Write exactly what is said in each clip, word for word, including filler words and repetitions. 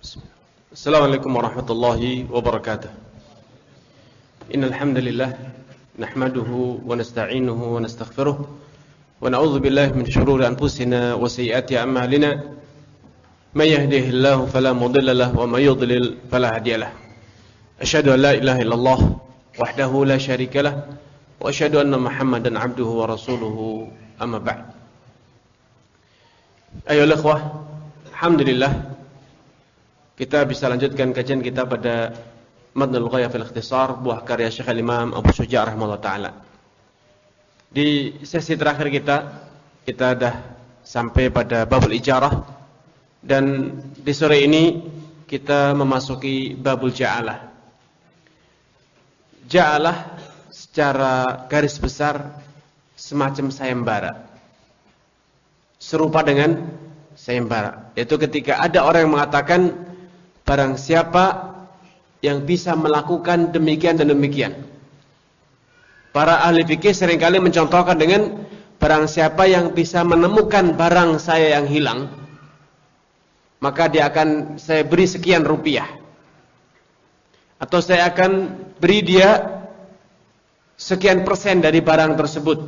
Assalamualaikum warahmatullahi wabarakatuh. Innal hamdalillah nahmaduhu wa nasta'inuhu wa nastaghfiruh wa na'udzu billahi min shururi anfusina wa sayyiati a'malina. May yahdihillahu fala mudilla lahu wa may yudlil fala hadiya lahu. Asyhadu an la ilaha illallah wahdahu la syarika lah wa asyhadu anna Muhammadan 'abduhu wa rasuluhu amma ba'd. Ayolah ikhwah, alhamdulillah kita bisa lanjutkan kajian kita pada Madnul Ghayah fil Ikhtisar, buah karya Syekh Al-Imam Abu Syuja' rahimahullah ta'ala. Di sesi terakhir kita, kita dah sampai pada babul ijarah. Dan di sore ini kita memasuki babul ja'alah. Ja'alah secara garis besar semacam sayembara, serupa dengan sayembara, yaitu ketika ada orang yang mengatakan barang siapa yang bisa melakukan demikian dan demikian. Para ahli fikih seringkali mencontohkan dengan barang siapa yang bisa menemukan barang saya yang hilang, maka dia akan saya beri sekian rupiah, atau saya akan beri dia sekian persen dari barang tersebut.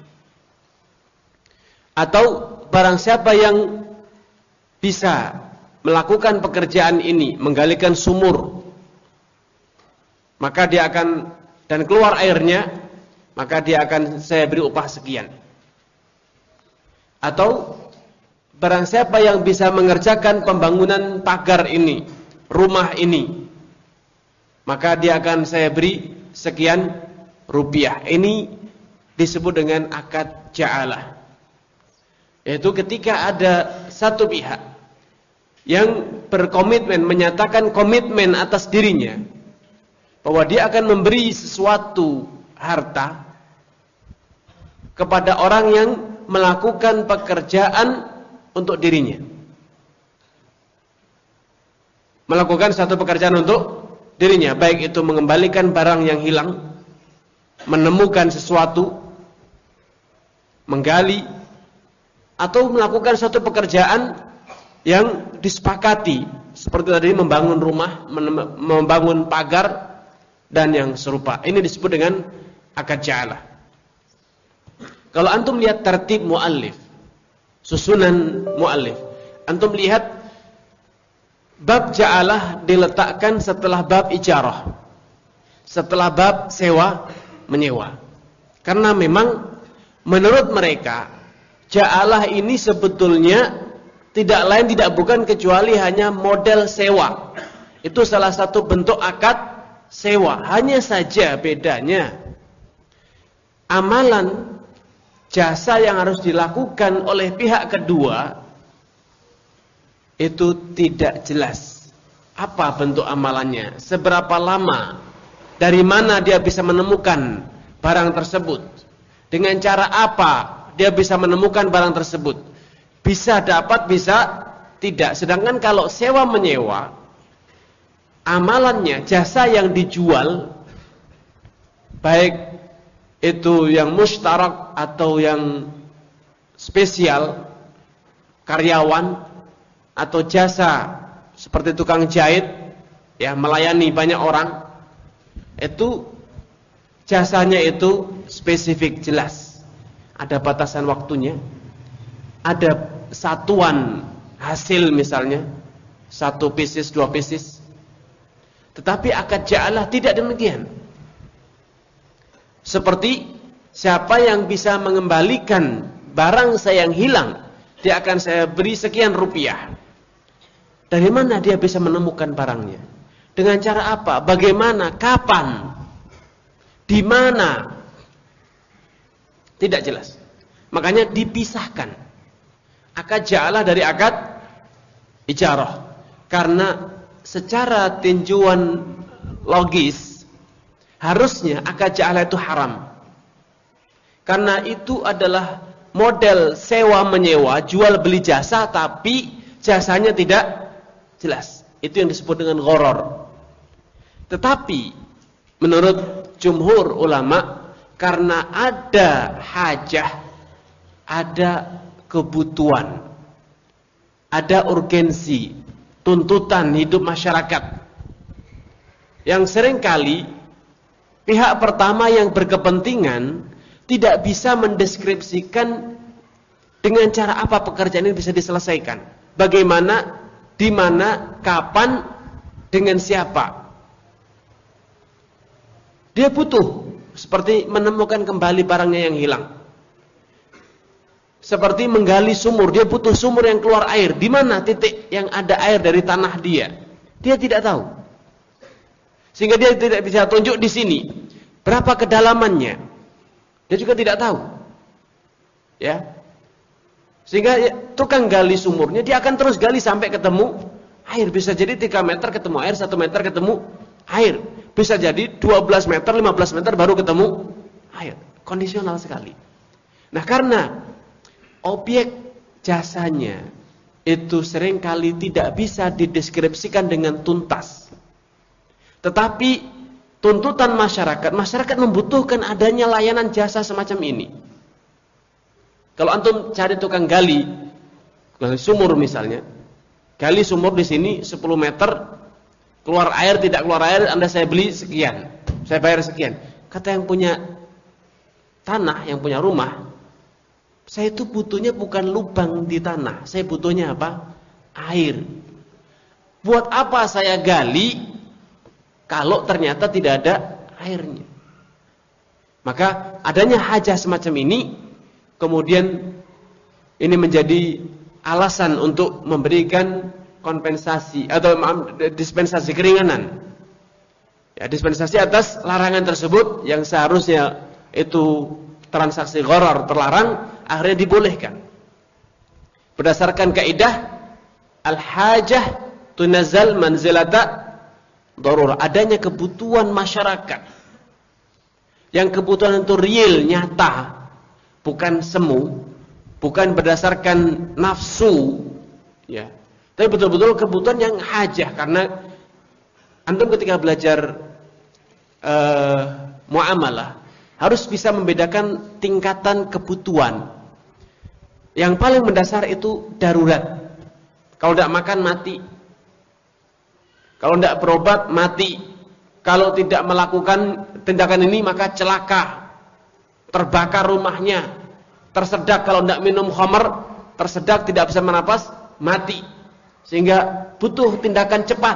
Atau barang siapa yang bisa melakukan pekerjaan ini, menggalikan sumur, maka dia akan, dan keluar airnya, maka dia akan saya beri upah sekian. Atau barang siapa yang bisa mengerjakan pembangunan pagar ini, rumah ini, maka dia akan saya beri sekian rupiah. Ini disebut dengan akad ja'alah, yaitu ketika ada satu pihak yang berkomitmen, menyatakan komitmen atas dirinya bahwa dia akan memberi sesuatu harta kepada orang yang melakukan pekerjaan untuk dirinya, melakukan satu pekerjaan untuk dirinya, baik itu mengembalikan barang yang hilang, menemukan sesuatu, menggali, atau melakukan satu pekerjaan yang disepakati, seperti tadi membangun rumah, membangun pagar, dan yang serupa. Ini disebut dengan akad ja'alah. Kalau antum lihat tertib muallif, susunan muallif, antum lihat bab ja'alah diletakkan setelah bab ijarah, setelah bab sewa menyewa. Karena memang menurut mereka ja'alah ini sebetulnya tidak lain tidak bukan kecuali hanya model sewa. Itu salah satu bentuk akad sewa. Hanya saja bedanya amalan jasa yang harus dilakukan oleh pihak kedua itu tidak jelas. Apa bentuk amalannya? Seberapa lama? Dari mana dia bisa menemukan barang tersebut? Dengan cara apa dia bisa menemukan barang tersebut? Bisa dapat, bisa tidak. Sedangkan kalau sewa menyewa, amalannya, jasa yang dijual, baik itu yang mustarak atau yang spesial, karyawan, atau jasa seperti tukang jahit, ya, melayani banyak orang, itu jasanya itu spesifik, jelas. Ada batasan waktunya, ada satuan hasil, misalnya satu pieces, dua pieces. Tetapi akad ja'alah tidak demikian. Seperti siapa yang bisa mengembalikan barang saya yang hilang, dia akan saya beri sekian rupiah. Dari mana dia bisa menemukan barangnya? Dengan cara apa? Bagaimana? Kapan? Di mana? Tidak jelas. Makanya dipisahkan akad ja'alah dari akad ijarah. Karena secara tinjauan logis harusnya akad ja'alah itu haram. Karena itu adalah model sewa menyewa, jual beli jasa, tapi jasanya tidak jelas. Itu yang disebut dengan gharar. Tetapi menurut jumhur ulama, karena ada hajah, ada kebutuhan, ada urgensi, tuntutan hidup masyarakat. Yang seringkali pihak pertama yang berkepentingan tidak bisa mendeskripsikan dengan cara apa pekerjaan ini bisa diselesaikan. Bagaimana, di mana, kapan, dengan siapa. Dia butuh seperti menemukan kembali barangnya yang hilang. Seperti menggali sumur, dia butuh sumur yang keluar air. Di mana titik yang ada air dari tanah dia? Dia tidak tahu. Sehingga dia tidak bisa tunjuk di sini berapa kedalamannya. Dia juga tidak tahu. Ya. Sehingga ya, tukang gali sumurnya dia akan terus gali sampai ketemu air. Bisa jadi tiga meter ketemu air, satu meter ketemu air. Bisa jadi dua belas meter, lima belas meter baru ketemu air. Kondisional sekali. Nah, karena objek jasanya itu seringkali tidak bisa dideskripsikan dengan tuntas. Tetapi tuntutan masyarakat, masyarakat membutuhkan adanya layanan jasa semacam ini. Kalau antum cari tukang gali, gali sumur misalnya, gali sumur di sini sepuluh meter, keluar air tidak keluar air, Anda saya beli sekian, saya bayar sekian. Kata yang punya tanah, yang punya rumah, saya itu butuhnya bukan lubang di tanah, saya butuhnya apa? Air. Buat apa saya gali kalau ternyata tidak ada airnya? Maka adanya hajah semacam ini, kemudian ini menjadi alasan untuk memberikan kompensasi atau dispensasi keringanan. Ya, dispensasi atas larangan tersebut yang seharusnya itu transaksi gharar terlarang, akhirnya dibolehkan. Berdasarkan kaidah al-hajah tunazzal manzilata darurah, adanya kebutuhan masyarakat. Yang kebutuhan itu real, nyata, bukan semu, bukan berdasarkan nafsu, ya. Tapi betul-betul kebutuhan yang hajah, karena antum ketika belajar uh, muamalah harus bisa membedakan tingkatan kebutuhan. Yang paling mendasar itu darurat. Kalau tidak makan mati. Kalau tidak berobat mati. Kalau tidak melakukan tindakan ini maka celaka. Terbakar rumahnya. Tersedak kalau tidak minum khamar, tersedak tidak bisa menapas, mati. Sehingga butuh tindakan cepat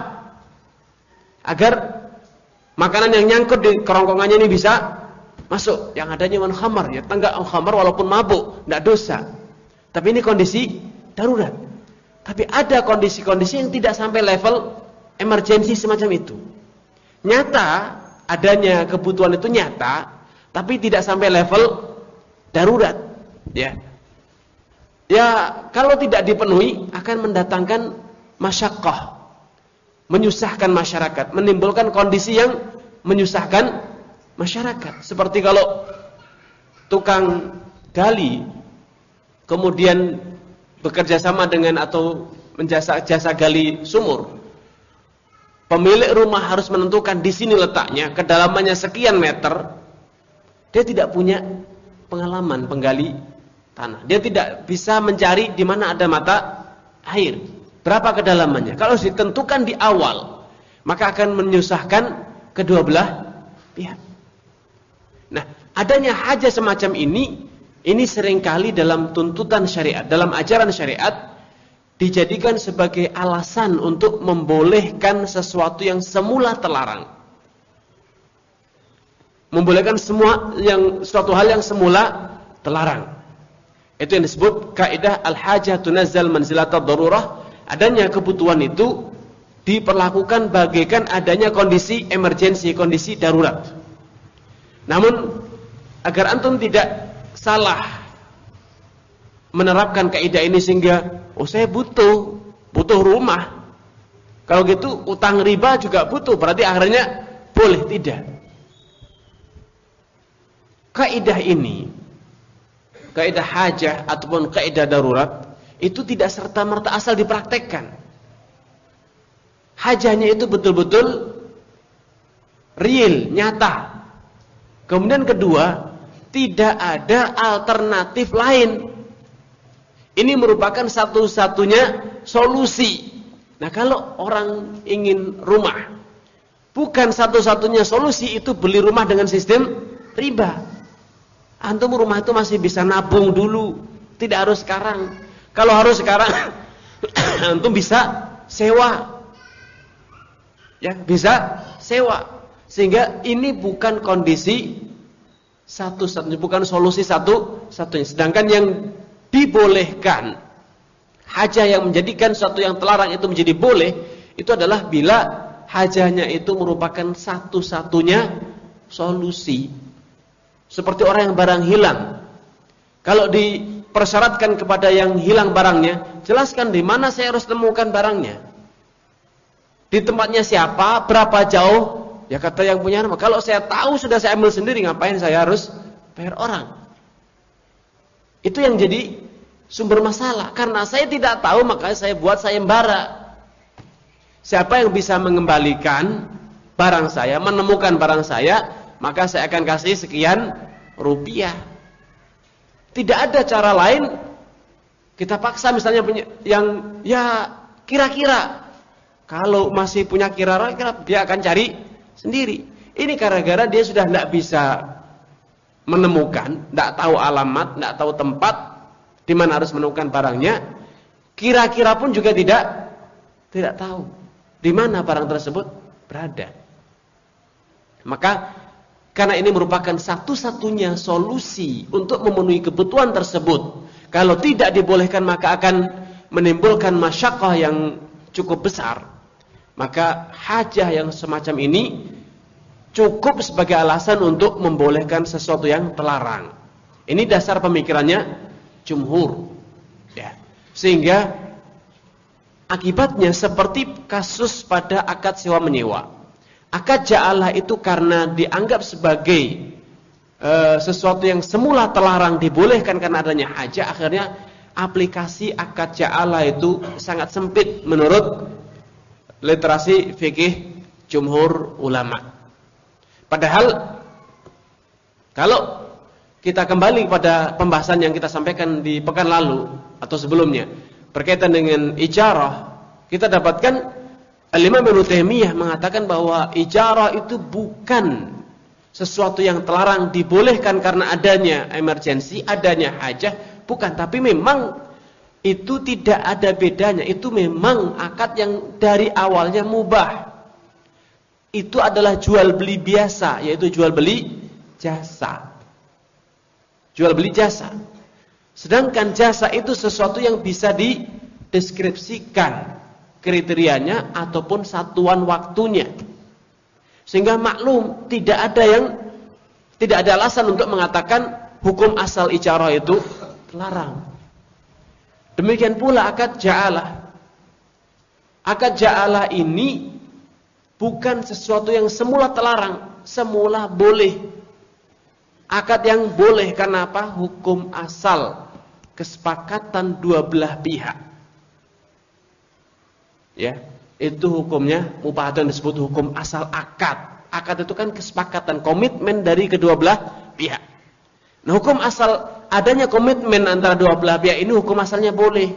agar makanan yang nyangkut di kerongkongannya ini bisa masuk. Yang adanya man khamar, ya tenggak khamar walaupun mabuk, tidak dosa. Tapi ini kondisi darurat. Tapi ada kondisi-kondisi yang tidak sampai level emergensi semacam itu. Nyata adanya kebutuhan itu nyata, tapi tidak sampai level darurat. Ya, ya kalau tidak dipenuhi akan mendatangkan masyaqqah, menyusahkan masyarakat, menimbulkan kondisi yang menyusahkan masyarakat. Seperti kalau tukang gali kemudian bekerja sama dengan atau menjasa jasa gali sumur. Pemilik rumah harus menentukan di sini letaknya, kedalamannya sekian meter. Dia tidak punya pengalaman penggali tanah. Dia tidak bisa mencari di mana ada mata air. Berapa kedalamannya? Kalau ditentukan di awal, maka akan menyusahkan kedua belah pihak. Nah, adanya hajah semacam ini, ini seringkali dalam tuntutan syariat, dalam ajaran syariat, dijadikan sebagai alasan untuk membolehkan sesuatu yang semula terlarang. Membolehkan semua yang suatu hal yang semula terlarang. Itu yang disebut kaidah al-hajah tunazzal manzilata darurah. Adanya kebutuhan itu diperlakukan bagaikan adanya kondisi emergensi, kondisi darurat. Namun agar antum tidak salah menerapkan kaidah ini sehingga oh saya butuh butuh rumah, kalau gitu utang riba juga butuh, berarti akhirnya boleh, tidak. Kaidah ini, kaidah hajah ataupun kaidah darurat itu tidak serta-merta asal dipraktekkan. Hajahnya itu betul-betul real, nyata. Kemudian kedua, tidak ada alternatif lain. Ini merupakan satu-satunya solusi Nah, kalau orang ingin rumah, bukan satu-satunya solusi itu beli rumah dengan sistem riba. Antum rumah itu masih bisa nabung dulu, tidak harus sekarang. Kalau harus sekarang, antum bisa sewa. Ya, bisa sewa. Sehingga ini bukan kondisi satu-satunya, bukan solusi satu-satunya. Sedangkan yang dibolehkan, hajah yang menjadikan sesuatu yang terlarang itu menjadi boleh, itu adalah bila hajahnya itu merupakan satu-satunya solusi. Seperti orang yang barang hilang. Kalau dipersyaratkan kepada yang hilang barangnya, jelaskan di mana saya harus temukan barangnya. Di tempatnya siapa, berapa jauh. Ya kata yang punya rumah, kalau saya tahu sudah saya ambil sendiri, ngapain saya harus bayar orang? Itu yang jadi sumber masalah. Karena saya tidak tahu, makanya saya buat sayembara. Siapa yang bisa mengembalikan barang saya, menemukan barang saya, maka saya akan kasih sekian rupiah. Tidak ada cara lain. Kita paksa misalnya punya yang ya kira-kira, kalau masih punya kira-kira, dia akan cari sendiri. Ini gara-gara dia sudah tidak bisa menemukan, tidak tahu alamat, tidak tahu tempat di mana harus menemukan barangnya. Kira-kira pun juga tidak tidak tahu di mana barang tersebut berada. Maka karena ini merupakan satu-satunya solusi untuk memenuhi kebutuhan tersebut. Kalau tidak dibolehkan maka akan menimbulkan masyaqqah yang cukup besar. Maka hajah yang semacam ini cukup sebagai alasan untuk membolehkan sesuatu yang terlarang. Ini dasar pemikirannya jumhur. Ya. Sehingga akibatnya seperti kasus pada akad sewa menyewa. Akad ja'alah itu karena dianggap sebagai e, sesuatu yang semula terlarang dibolehkan karena adanya hajah, akhirnya aplikasi akad ja'alah itu sangat sempit menurut literasi fikih jumhur ulama. Padahal kalau kita kembali pada pembahasan yang kita sampaikan di pekan lalu atau sebelumnya berkaitan dengan ijarah, kita dapatkan Al-Imam Ibnu Taimiyah mengatakan bahwa ijarah itu bukan sesuatu yang terlarang dibolehkan karena adanya emergensi, adanya hajah, bukan, tapi memang itu tidak ada bedanya. Itu memang akad yang dari awalnya mubah. Itu adalah jual beli biasa, yaitu jual beli jasa. Jual beli jasa. Sedangkan jasa itu sesuatu yang bisa dideskripsikan kriterianya ataupun satuan waktunya. Sehingga maklum tidak ada yang tidak ada alasan untuk mengatakan hukum asal ijarah itu terlarang. Demikian pula akad ja'alah. Akad ja'alah ini bukan sesuatu yang semula terlarang, semula boleh. Akad yang boleh karena apa? Hukum asal, kesepakatan dua belah pihak. Ya, itu hukumnya mubah yang disebut hukum asal akad. Akad itu kan kesepakatan, komitmen dari kedua belah pihak. Nah, hukum asal adanya komitmen antara dua belah pihak ini hukum asalnya boleh.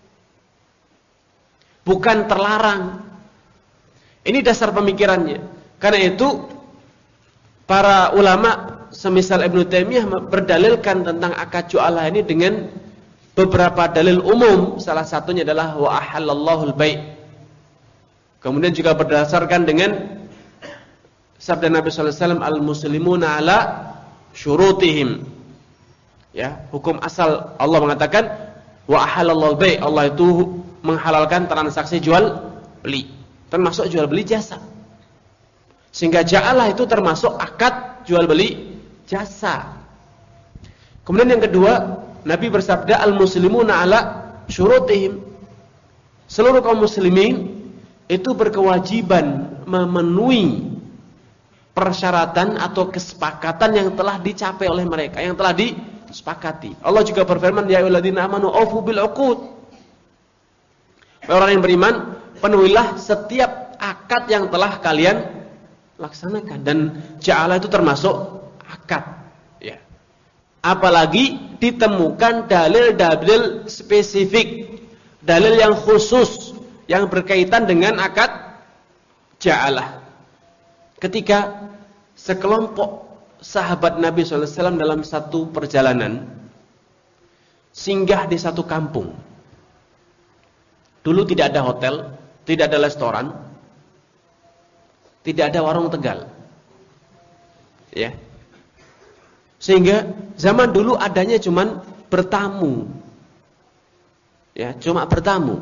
Bukan terlarang. Ini dasar pemikirannya. Karena itu para ulama semisal Ibnu Taimiyah berdalilkan tentang akad ju'alah ini dengan beberapa dalil umum. Salah satunya adalah wa ahallallahu al-bai'. Kemudian juga berdasarkan dengan sabda Nabi sallallahu alaihi wasallam al-muslimuna ala syurutihim. Ya, hukum asal Allah mengatakan wa ahallallahu bai', Allah itu menghalalkan transaksi jual beli, termasuk jual beli jasa. Sehingga ja'alah itu termasuk akad jual beli jasa. Kemudian yang kedua, Nabi bersabda al-muslimuna ala syurutihim. Seluruh kaum muslimin itu berkewajiban memenuhi persyaratan atau kesepakatan yang telah dicapai oleh mereka, yang telah disepakati. Allah juga berfirman, ya ayyuhalladzina amanu aufu bil uqud. Orang yang beriman, penuhilah setiap akad yang telah kalian laksanakan. Dan ja'alah itu termasuk akad, ya. Apalagi ditemukan dalil-dalil spesifik, dalil yang khusus yang berkaitan dengan akad ja'alah. Ketika sekelompok sahabat Nabi shallallahu alaihi wasallam dalam satu perjalanan singgah di satu kampung. Dulu tidak ada hotel, tidak ada restoran, tidak ada warung Tegal. Ya. Sehingga zaman dulu adanya cuman bertamu. Ya, cuma bertamu.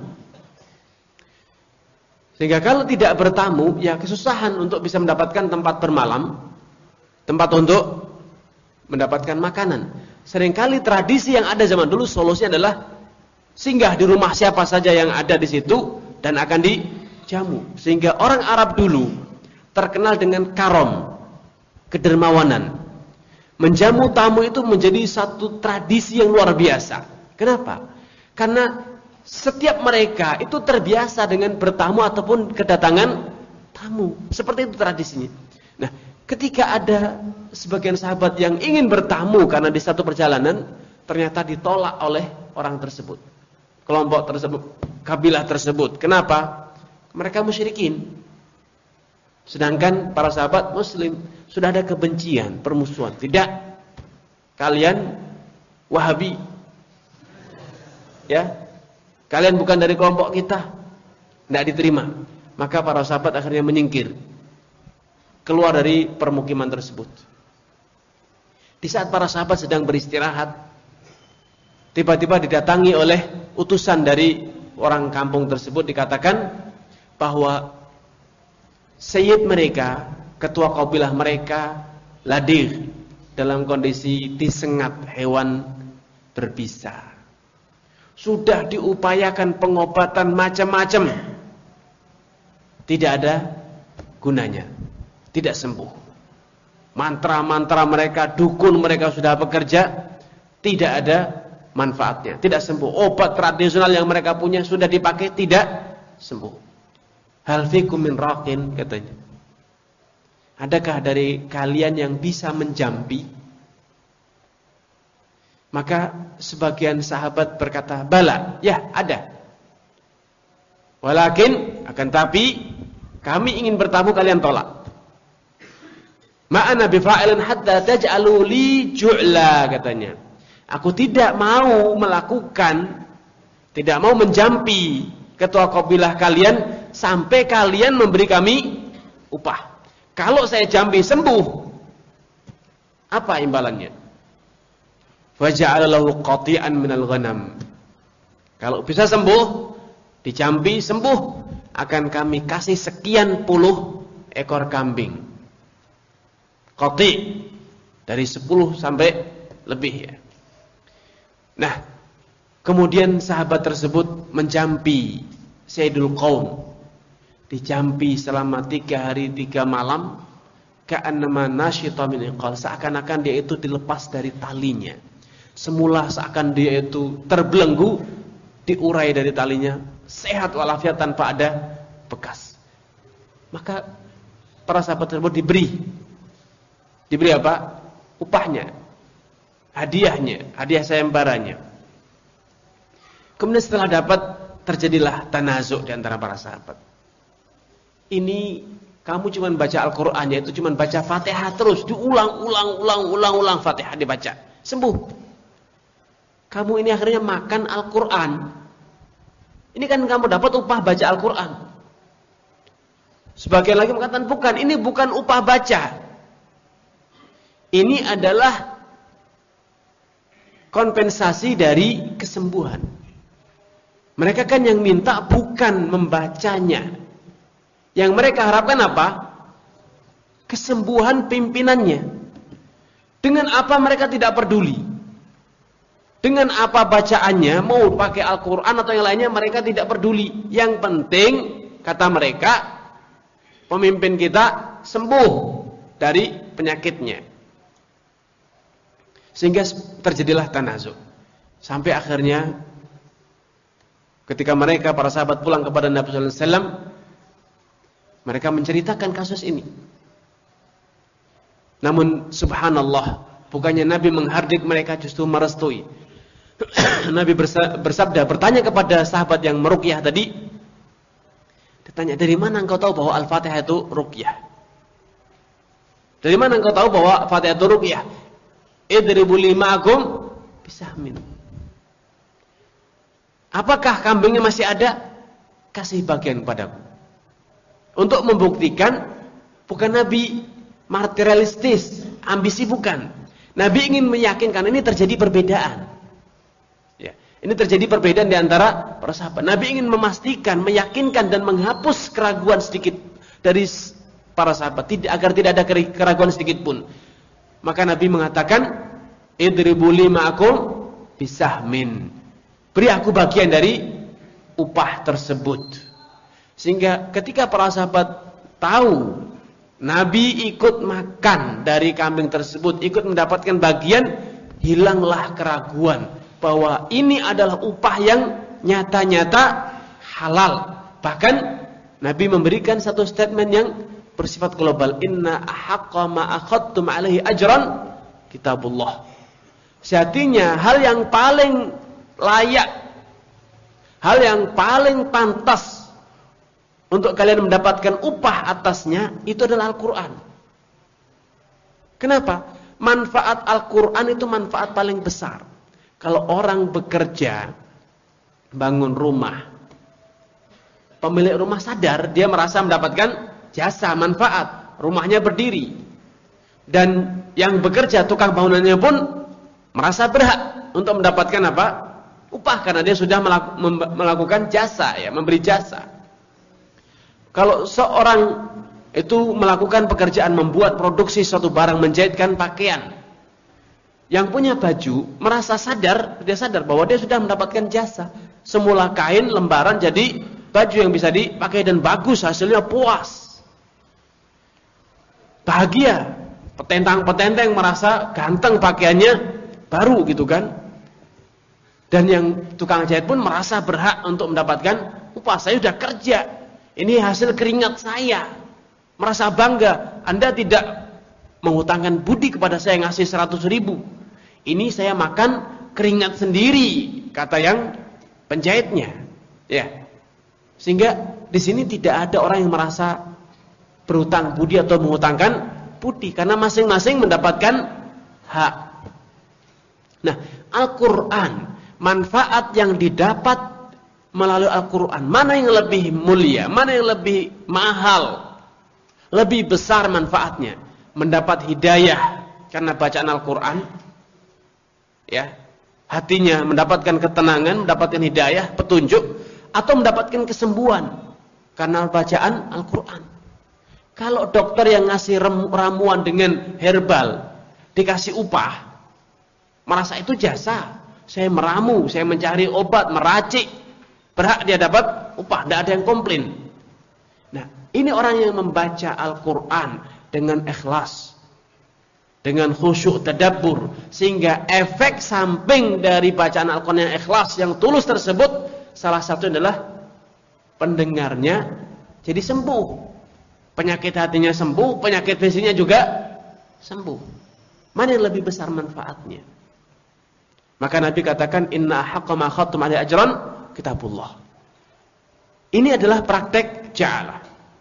Sehingga kalau tidak bertamu, ya kesusahan untuk bisa mendapatkan tempat bermalam, tempat untuk mendapatkan makanan. Seringkali tradisi yang ada zaman dulu solusinya adalah singgah di rumah siapa saja yang ada di situ dan akan dijamu. Sehingga orang Arab dulu terkenal dengan karom, kedermawanan. Menjamu tamu itu menjadi satu tradisi yang luar biasa. Kenapa? Karena setiap mereka itu terbiasa dengan bertamu ataupun kedatangan tamu. Seperti itu tradisinya. Nah, ketika ada sebagian sahabat yang ingin bertamu karena di satu perjalanan, ternyata ditolak oleh orang tersebut. Kelompok tersebut, kabilah tersebut. Kenapa? Mereka musyrikin. Sedangkan para sahabat muslim sudah ada kebencian, permusuhan. Tidak. Kalian Wahabi. Ya. Kalian bukan dari kelompok kita. Tidak diterima. Maka para sahabat akhirnya menyingkir. Keluar dari permukiman tersebut. Di saat para sahabat sedang beristirahat, tiba-tiba didatangi oleh utusan dari orang kampung tersebut, dikatakan bahwa sayyid mereka, ketua kabilah mereka, Ladir, dalam kondisi disengat hewan berbisa. Sudah diupayakan pengobatan macam-macam, tidak ada gunanya, tidak sembuh. Mantra-mantra mereka, dukun mereka sudah bekerja, tidak ada manfaatnya, tidak sembuh. Obat tradisional yang mereka punya sudah dipakai, tidak sembuh. Hal fikum min raqin, katanya. Adakah dari kalian yang bisa menjampi? Maka sebagian sahabat berkata, bala, ya ada. Walakin, akan tapi kami ingin bertamu, kalian tolak. Ma'ana bifa'ilin hatta taj'alu li ju'la, katanya. Aku tidak mau melakukan, tidak mau menjampi ketua kabilah kalian sampai kalian memberi kami upah. Kalau saya jampi sembuh, apa imbalannya? Faja'ala lahu qati'an minal ghanam. Kalau bisa sembuh, dijampi sembuh, akan kami kasih sekian puluh ekor kambing. Qati' dari sepuluh sampai lebih ya. Nah, kemudian sahabat tersebut menjampi Sayyidul Qaum. Dijampi selama tiga hari tiga malam, ka'annama nasyita min iqal, seakan-akan dia itu dilepas dari talinya. Semula seakan dia itu terbelenggu, diurai dari talinya, sehat walafiat tanpa ada bekas. Maka para sahabat tersebut diberi diberi apa? Upahnya, hadiahnya, hadiah sayembaranya. Kemudian setelah dapat, terjadilah tanazuk di antara para sahabat. Ini kamu cuma baca Al-Qur'an, yaitu cuma baca Fatihah terus, diulang-ulang ulang-ulang ulang Fatihah dibaca, sembuh. Kamu ini akhirnya makan Al-Qur'an. Ini kan kamu dapat upah baca Al-Qur'an. Sebagian lagi mengatakan bukan, ini bukan upah baca. Ini adalah kompensasi dari kesembuhan. Mereka kan yang minta bukan membacanya. Yang mereka harapkan apa? Kesembuhan pimpinannya. Dengan apa mereka tidak peduli. Dengan apa bacaannya, mau pakai Al-Quran atau yang lainnya, mereka tidak peduli. Yang penting, kata mereka, pemimpin kita sembuh dari penyakitnya. Sehingga terjadilah tanazuk. Sampai akhirnya, ketika mereka, para sahabat pulang kepada Nabi sallallahu alaihi wasallam, mereka menceritakan kasus ini. Namun, subhanallah, bukannya Nabi menghardik mereka, justru merestui. Nabi bersabda, bertanya kepada sahabat yang meruqyah tadi, Ditanya, dari mana engkau tahu bahwa Al-Fatihah itu ruqyah? Dari mana engkau tahu bahwa Fatihah itu ruqyah? Idribu lima'akum bisahmin. Apakah kambingnya masih ada? Kasih bagian padaku. Untuk membuktikan bukan Nabi materialistis, ambisi bukan. Nabi ingin meyakinkan ini terjadi perbedaan. Ya, ini terjadi perbedaan di antara para sahabat. Nabi ingin memastikan, meyakinkan dan menghapus keraguan sedikit dari para sahabat, tidak agar tidak ada keraguan sedikit pun. Maka Nabi mengatakan, idribu lima'akum bisahmin. Beri aku bagian dari upah tersebut. Sehingga ketika para sahabat tahu Nabi ikut makan dari kambing tersebut, ikut mendapatkan bagian, hilanglah keraguan bahwa ini adalah upah yang nyata-nyata halal. Bahkan Nabi memberikan satu statement yang bersifat global, inna ahaqqa ma akhadtum alaihi ajran kitabullah. Sejatinya hal yang paling layak, hal yang paling pantas untuk kalian mendapatkan upah atasnya itu adalah Al-Quran. Kenapa? Manfaat Al-Quran itu manfaat paling besar. Kalau orang bekerja, bangun rumah, pemilik rumah sadar, dia merasa mendapatkan jasa, manfaat, rumahnya berdiri. Dan yang bekerja, tukang bangunannya pun merasa berhak untuk mendapatkan apa? Upah, karena dia sudah melakukan jasa, ya, memberi jasa. Kalau seorang itu melakukan pekerjaan membuat produksi suatu barang, menjahitkan pakaian, yang punya baju merasa sadar, dia sadar bahwa dia sudah mendapatkan jasa. Semula kain, lembaran jadi baju yang bisa dipakai dan bagus, hasilnya puas, bahagia. Petentang-petenteng merasa ganteng pakaiannya, baru gitu kan. Dan yang tukang jahit pun merasa berhak untuk mendapatkan upah. Saya sudah kerja, ini hasil keringat saya, merasa bangga. Anda tidak menghutangkan budi kepada saya ngasih seratus ribu. Ini saya makan keringat sendiri, kata yang penjahitnya. Ya, sehingga di sini tidak ada orang yang merasa berhutang budi atau menghutangkan budi, karena masing-masing mendapatkan hak. Nah, Al-Quran, manfaat yang didapat melalui Al-Quran, mana yang lebih mulia, mana yang lebih mahal, lebih besar manfaatnya? Mendapat hidayah karena bacaan Al-Quran, ya, hatinya mendapatkan ketenangan, mendapatkan hidayah, petunjuk, atau mendapatkan kesembuhan karena bacaan Al-Quran. Kalau dokter yang ngasih ramuan dengan herbal dikasih upah, merasa itu jasa. Saya meramu, saya mencari obat, meracik, berhak dia dapat upah, tidak ada yang komplain. Nah, ini orang yang membaca Al-Quran dengan ikhlas, dengan khusyuk tadabbur, sehingga efek samping dari bacaan Al-Quran yang ikhlas, yang tulus tersebut, salah satu adalah pendengarnya jadi sembuh. Penyakit hatinya sembuh, penyakit fisiknya juga sembuh. Mana yang lebih besar manfaatnya? Maka Nabi katakan, inna haqqa ma khattum alaihi ajran kitabullah. Ini adalah praktek ja'alah.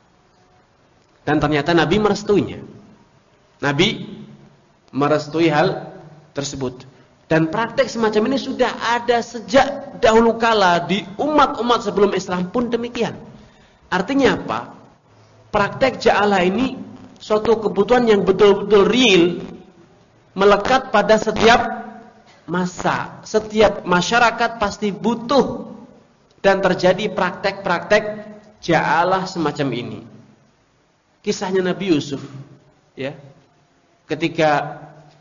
Dan ternyata Nabi merestuinya. Nabi merestui hal tersebut. Dan praktek semacam ini sudah ada sejak dahulu kala di umat-umat sebelum Islam pun demikian. Artinya apa? Praktek ja'alah ini suatu kebutuhan yang betul-betul real, melekat pada setiap masa, setiap masyarakat pasti butuh dan terjadi praktek-praktek ja'alah semacam ini. Kisahnya Nabi Yusuf, ya, ketika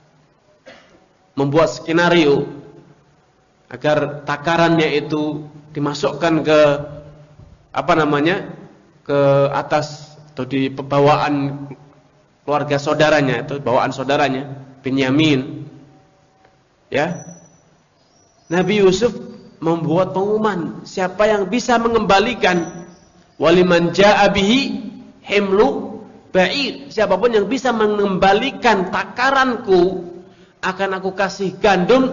membuat skenario agar takarannya itu dimasukkan ke apa namanya, ke atas atau di bawaan keluarga saudaranya, atau bawaan saudaranya Binyamin, ya, Nabi Yusuf membuat pengumuman, siapa yang bisa mengembalikan, waliman ja'a bihi himlu ba'ir, siapapun yang bisa mengembalikan takaranku, akan aku kasih gandum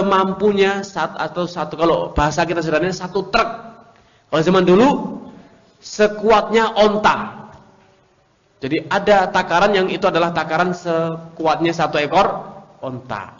semampunya, satu atau satu, kalau bahasa kita sederhananya satu truk. Kalau zaman dulu sekuatnya onta. Jadi ada takaran yang itu adalah takaran sekuatnya satu ekor onta.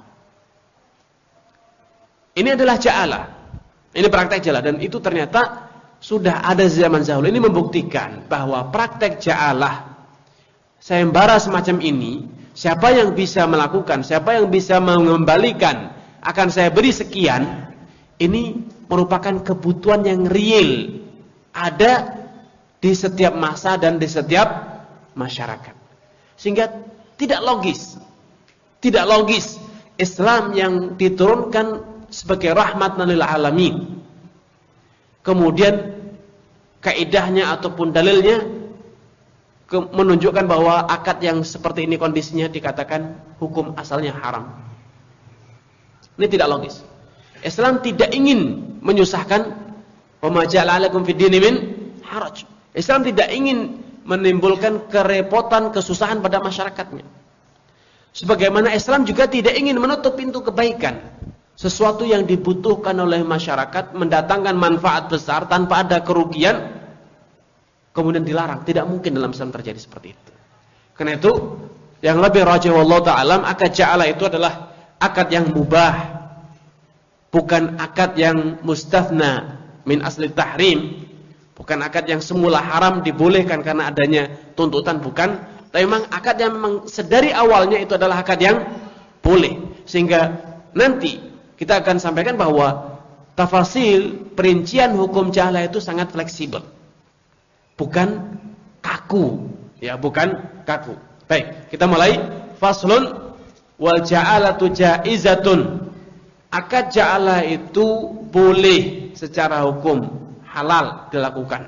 Ini adalah ja'ala. Ini praktek ja'ala, dan itu ternyata sudah ada zaman dahulu. Ini membuktikan bahwa praktek ja'alah, sayembara semacam ini, siapa yang bisa melakukan, siapa yang bisa mengembalikan, akan saya beri sekian, ini merupakan kebutuhan yang real, ada di setiap masa dan di setiap masyarakat. Sehingga tidak logis, tidak logis Islam yang diturunkan sebagai rahmatan lil alamin, kemudian kaidahnya ataupun dalilnya ke, menunjukkan bahwa akad yang seperti ini kondisinya dikatakan hukum asalnya haram. Ini tidak logis. Islam tidak ingin menyusahkan, wa ma ja'ala 'alaikum fid dini min haraj. Islam tidak ingin menimbulkan kerepotan, kesusahan pada masyarakatnya. Sebagaimana Islam juga tidak ingin menutup pintu kebaikan. Sesuatu yang dibutuhkan oleh masyarakat, mendatangkan manfaat besar tanpa ada kerugian, kemudian dilarang. Tidak mungkin dalam Islam terjadi seperti itu. Karena itu, yang lebih rajih wallahu ta'ala, akad ja'ala itu adalah akad yang mubah, bukan akad yang mustathna min asli tahrim, bukan akad yang semula haram dibolehkan karena adanya tuntutan, bukan. Tapi memang akad yang memang sedari awalnya itu adalah akad yang boleh. Sehingga nanti kita akan sampaikan bahwa tafasil perincian hukum ja'ala itu sangat fleksibel, bukan kaku, ya, bukan kaku. Baik, kita mulai. Faslun wal ja'alatu jaizatun. Akad ja'ala itu boleh secara hukum, halal dilakukan.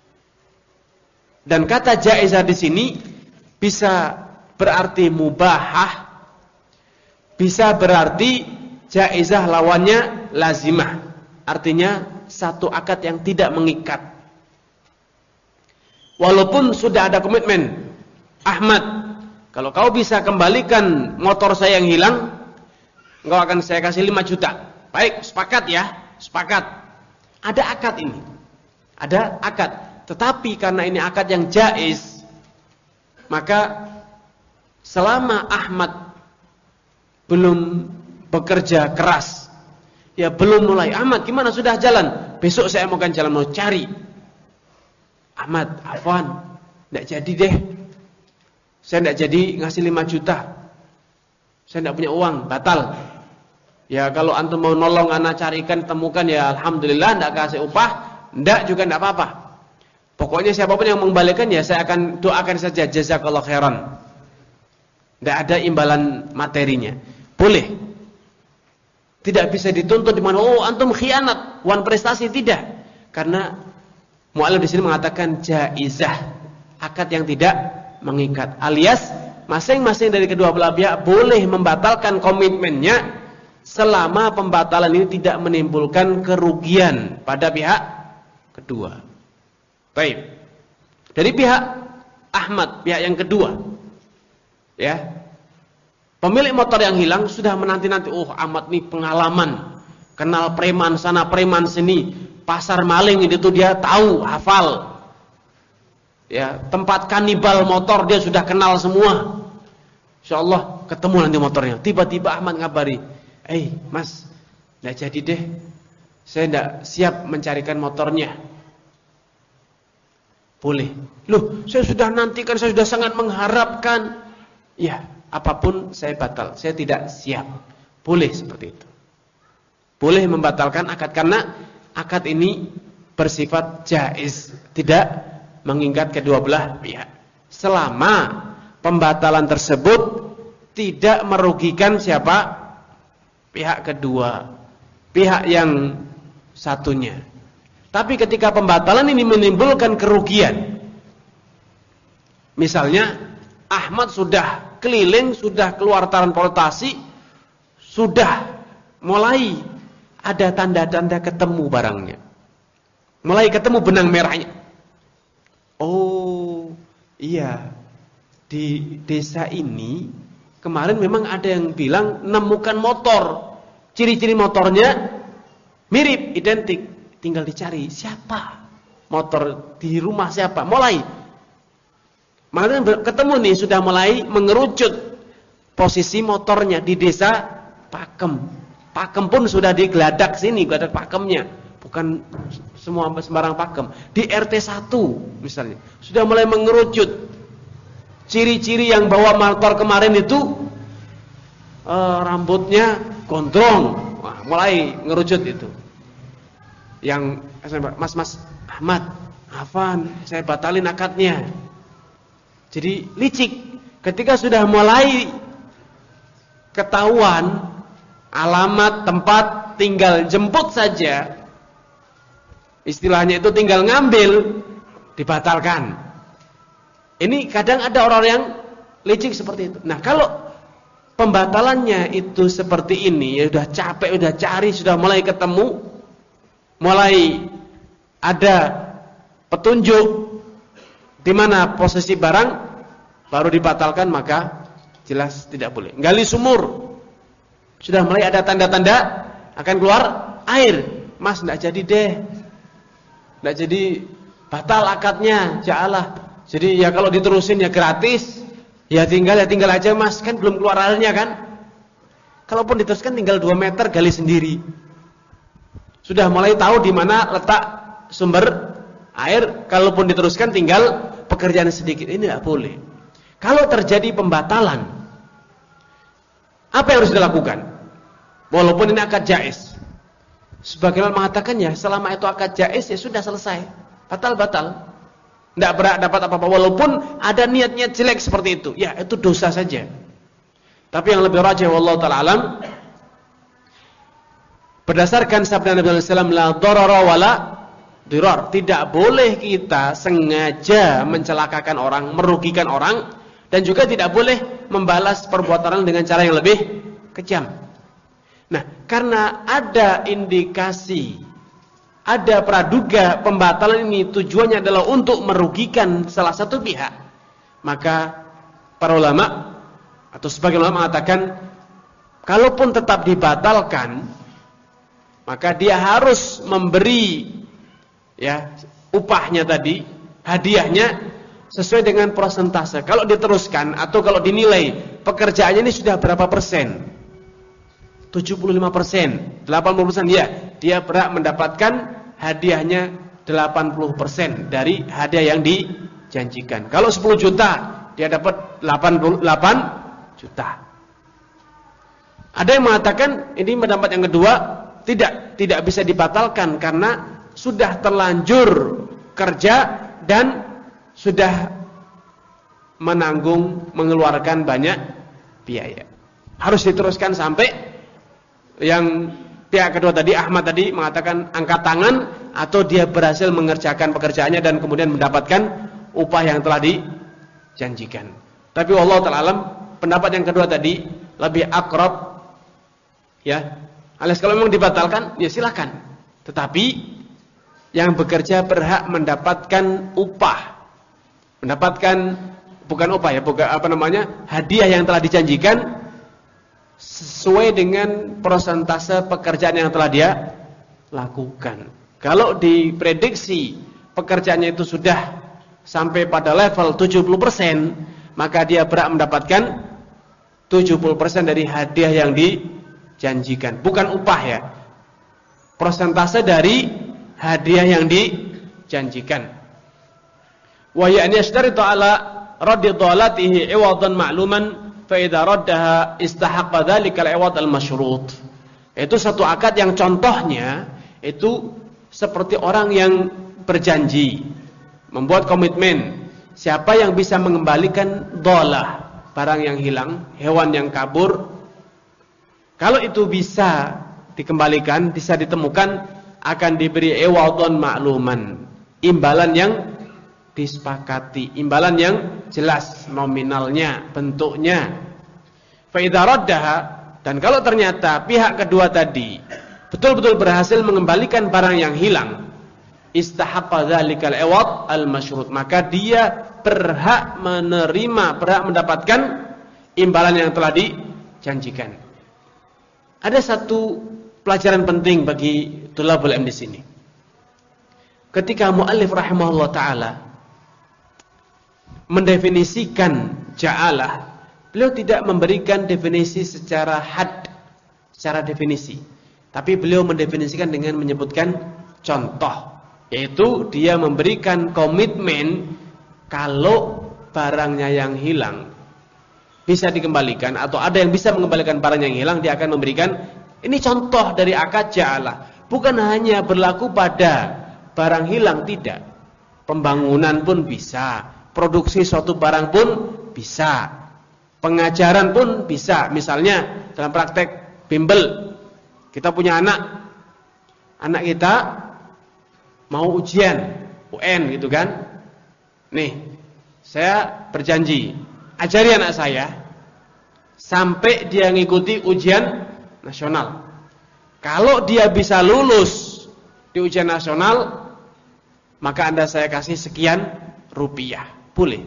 Dan kata jaizah di sini bisa berarti mubahah, bisa berarti jaizah lawannya lazimah. Artinya satu akad yang tidak mengikat. Walaupun sudah ada komitmen, Ahmad, kalau kau bisa kembalikan motor saya yang hilang, engkau akan saya kasih lima juta. Baik, sepakat ya, sepakat. Ada akad ini. Ada akad. Tetapi karena ini akad yang jaiz, maka selama Ahmad belum bekerja keras, ya belum mulai, Ahmad gimana sudah jalan? Besok saya mau kan jalan, mau cari. Ahmad, afwan, tidak jadi deh. Saya tidak jadi ngasih lima juta. Saya tidak punya uang, batal. Ya kalau antum mau nolong anak carikan, temukan, ya alhamdulillah, tidak kasih upah, tidak juga tidak apa-apa. Pokoknya siapapun yang mengembalikan, ya saya akan doakan saja, jazakallah khairan. Tidak ada imbalan materinya. Boleh. Tidak bisa dituntut di mana, oh antum khianat, wan prestasi, tidak. Karena mu'allif di sini mengatakan jaizah, akad yang tidak mengikat. Alias masing-masing dari kedua belah pihak boleh membatalkan komitmennya selama pembatalan ini tidak menimbulkan kerugian pada pihak kedua. Baik. Dari pihak Ahmad, pihak yang kedua, ya. Pemilik motor yang hilang sudah menanti-nanti, oh Ahmad nih pengalaman, kenal preman sana, preman sini, pasar maling itu dia tahu, hafal. Ya, tempat kanibal motor dia sudah kenal semua. Insyaallah ketemu nanti motornya. Tiba-tiba Ahmad ngabari, "Eh, Mas, enggak jadi deh. Saya enggak siap mencarikan motornya." Boleh. Loh, saya sudah nantikan, saya sudah sangat mengharapkan. Ya, apapun saya batal, saya tidak siap. Boleh seperti itu. Boleh membatalkan akad karena akad ini bersifat jaiz, tidak mengikat kedua belah pihak. Selama pembatalan tersebut tidak merugikan siapa? Pihak kedua, pihak yang satunya. Tapi ketika pembatalan ini menimbulkan kerugian, misalnya Ahmad sudah keliling, sudah keluar transportasi, sudah mulai ada tanda-tanda ketemu barangnya, mulai ketemu benang merahnya. Oh iya, di desa ini kemarin memang ada yang bilang nemukan motor, ciri-ciri motornya mirip, identik, tinggal dicari siapa. motor di rumah siapa? Mulai. Makanya ketemu nih sudah mulai mengerucut posisi motornya di desa Pakem. Pakem pun sudah digeladak sini, geladak Pakemnya. Bukan semua sembarang Pakem. Di R T satu misalnya. Sudah mulai mengerucut. Ciri-ciri yang bawa motor kemarin itu eh, rambutnya gondrong. Wah, mulai ngerucut itu. Yang Mas-mas Ahmad, Afan, saya batalin akadnya. Jadi licik. Ketika sudah mulai ketahuan alamat, tempat, tinggal jemput saja. Istilahnya itu tinggal ngambil, dibatalkan. Ini kadang ada orang yang licik seperti itu. Nah, kalau pembatalannya itu seperti ini, ya sudah capek, sudah cari, sudah mulai ketemu, mulai ada petunjuk di mana posisi barang, baru dibatalkan, maka jelas tidak boleh. Gali sumur, sudah mulai ada tanda-tanda akan keluar air. Mas, tidak jadi deh, tidak jadi, batal akadnya, ja'alah. Jadi ya kalau diterusin ya gratis, ya tinggal ya tinggal aja mas, kan belum keluar airnya kan. Kalaupun diteruskan tinggal dua meter gali sendiri. Sudah mulai tahu di mana letak sumber air, kalaupun diteruskan tinggal pekerjaan sedikit. Ini tidak boleh. Kalau terjadi pembatalan, apa yang harus dilakukan? Walaupun ini akad jaiz, sebagaimana mengatakannya, selama itu akad jaiz ya sudah selesai, batal-batal, tidak berhak dapat apa-apa. Walaupun ada niat-niat jelek seperti itu, ya itu dosa saja. Tapi yang lebih rajih, wallahu ta'ala alam, berdasarkan sabda Nabi sallallahu alaihi wasallam, la darara wala dirar, tidak boleh kita sengaja mencelakakan orang, merugikan orang, dan juga tidak boleh membalas perbuatan orang dengan cara yang lebih kejam. Nah, karena ada indikasi, ada praduga pembatalan ini tujuannya adalah untuk merugikan salah satu pihak, maka para ulama atau sebagian ulama mengatakan, kalaupun tetap dibatalkan, maka dia harus memberi ya upahnya tadi, hadiahnya sesuai dengan persentase. Kalau diteruskan atau kalau dinilai pekerjaannya ini sudah berapa persen, tujuh puluh lima persen, delapan puluh persen, ya dia berhak mendapatkan hadiahnya delapan puluh persen dari hadiah yang dijanjikan. Kalau sepuluh juta, dia dapat delapan puluh delapan juta. Ada yang mengatakan ini pendapat yang kedua, tidak tidak bisa dibatalkan karena sudah terlanjur kerja dan sudah menanggung, mengeluarkan banyak biaya. Harus diteruskan sampai yang pihak kedua tadi, Ahmad tadi mengatakan angkat tangan, atau dia berhasil mengerjakan pekerjaannya dan kemudian mendapatkan upah yang telah dijanjikan. Tapi wallahu ta'ala alam, pendapat yang kedua tadi lebih akrab, ya. Alias kalau memang dibatalkan, ya silakan. Tetapi yang bekerja berhak mendapatkan upah, mendapatkan bukan upah ya, bukan apa namanya, hadiah yang telah dijanjikan sesuai dengan persentase pekerjaan yang telah dia lakukan. Kalau diprediksi pekerjaannya itu sudah sampai pada level tujuh puluh persen, maka dia berhak mendapatkan tujuh puluh persen dari hadiah yang dijanjikan, bukan upah ya, persentase dari hadiah yang dijanjikan. Wa ya'ni yashtaritu ala raddi dhalatihi 'iwadan ma'luman fa idza raddaha istahaqqa dzalika al-'iwad al-masyrut. Itu satu akad yang contohnya itu seperti orang yang berjanji, membuat komitmen, siapa yang bisa mengembalikan dhalah, barang yang hilang, hewan yang kabur, kalau itu bisa dikembalikan, bisa ditemukan, akan diberi ewadon makluman, imbalan yang disepakati, imbalan yang jelas nominalnya, bentuknya. Fa idza raddaha, dan kalau ternyata pihak kedua tadi betul-betul berhasil mengembalikan barang yang hilang, istahaqqa dzalikal iwad al-masyrut, maka dia berhak menerima, berhak mendapatkan imbalan yang telah dijanjikan. Ada satu pelajaran penting bagi Thulabul Ilm di sini. ketika muallif rahimahullah ta'ala mendefinisikan ja'alah, beliau tidak memberikan definisi secara had, secara definisi, tapi beliau mendefinisikan dengan menyebutkan contoh, yaitu dia memberikan komitmen kalau barangnya yang hilang bisa dikembalikan, atau ada yang bisa mengembalikan barang yang hilang, dia akan memberikan. Ini contoh dari akad ja'alah. Bukan hanya berlaku pada barang hilang, tidak. Pembangunan pun bisa, produksi suatu barang pun bisa, pengajaran pun bisa. Misalnya dalam praktek bimbel, kita punya anak, anak kita mau ujian U N gitu kan. Nih, saya berjanji ajari anak saya sampai dia ngikuti ujian nasional. Kalau dia bisa lulus di ujian nasional, maka Anda saya kasih sekian rupiah. Boleh.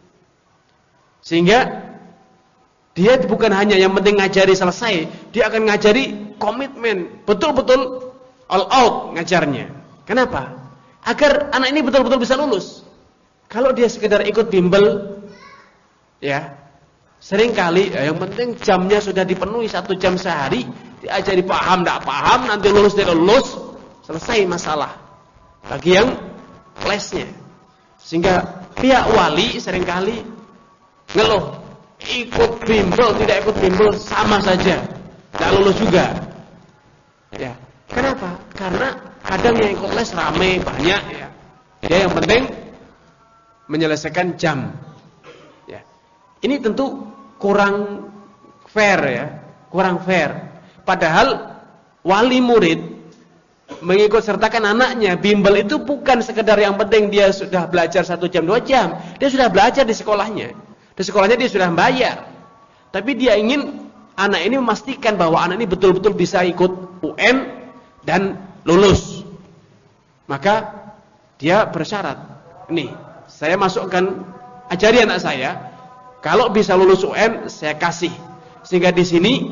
Sehingga dia bukan hanya yang penting ngajari selesai, dia akan ngajari komitmen, betul-betul all out ngajarnya. Kenapa? Agar anak ini betul-betul bisa lulus. Kalau dia sekedar ikut bimbel, ya, seringkali ya, yang penting jamnya sudah dipenuhi satu jam sehari, diajari paham tidak paham, nanti lulus tidak lulus, selesai masalah. Bagi yang lesnya, sehingga pihak wali seringkali ngeluh, ikut bimbel tidak ikut bimbel sama saja, tidak lulus juga. Ya, kenapa? Karena kadang yang ikut les rame banyak, ya. Dia yang penting menyelesaikan jam. Ini tentu kurang fair, ya, kurang fair. Padahal wali murid mengikut sertakan anaknya bimbel itu bukan sekedar yang penting dia sudah belajar satu jam dua jam, dia sudah belajar di sekolahnya, di sekolahnya dia sudah membayar. Tapi dia ingin anak ini memastikan bahwa anak ini betul-betul bisa ikut U N dan lulus. Maka dia bersyarat, nih saya masukkan ajari anak saya. Kalau bisa lulus U N, saya kasih. Sehingga di sini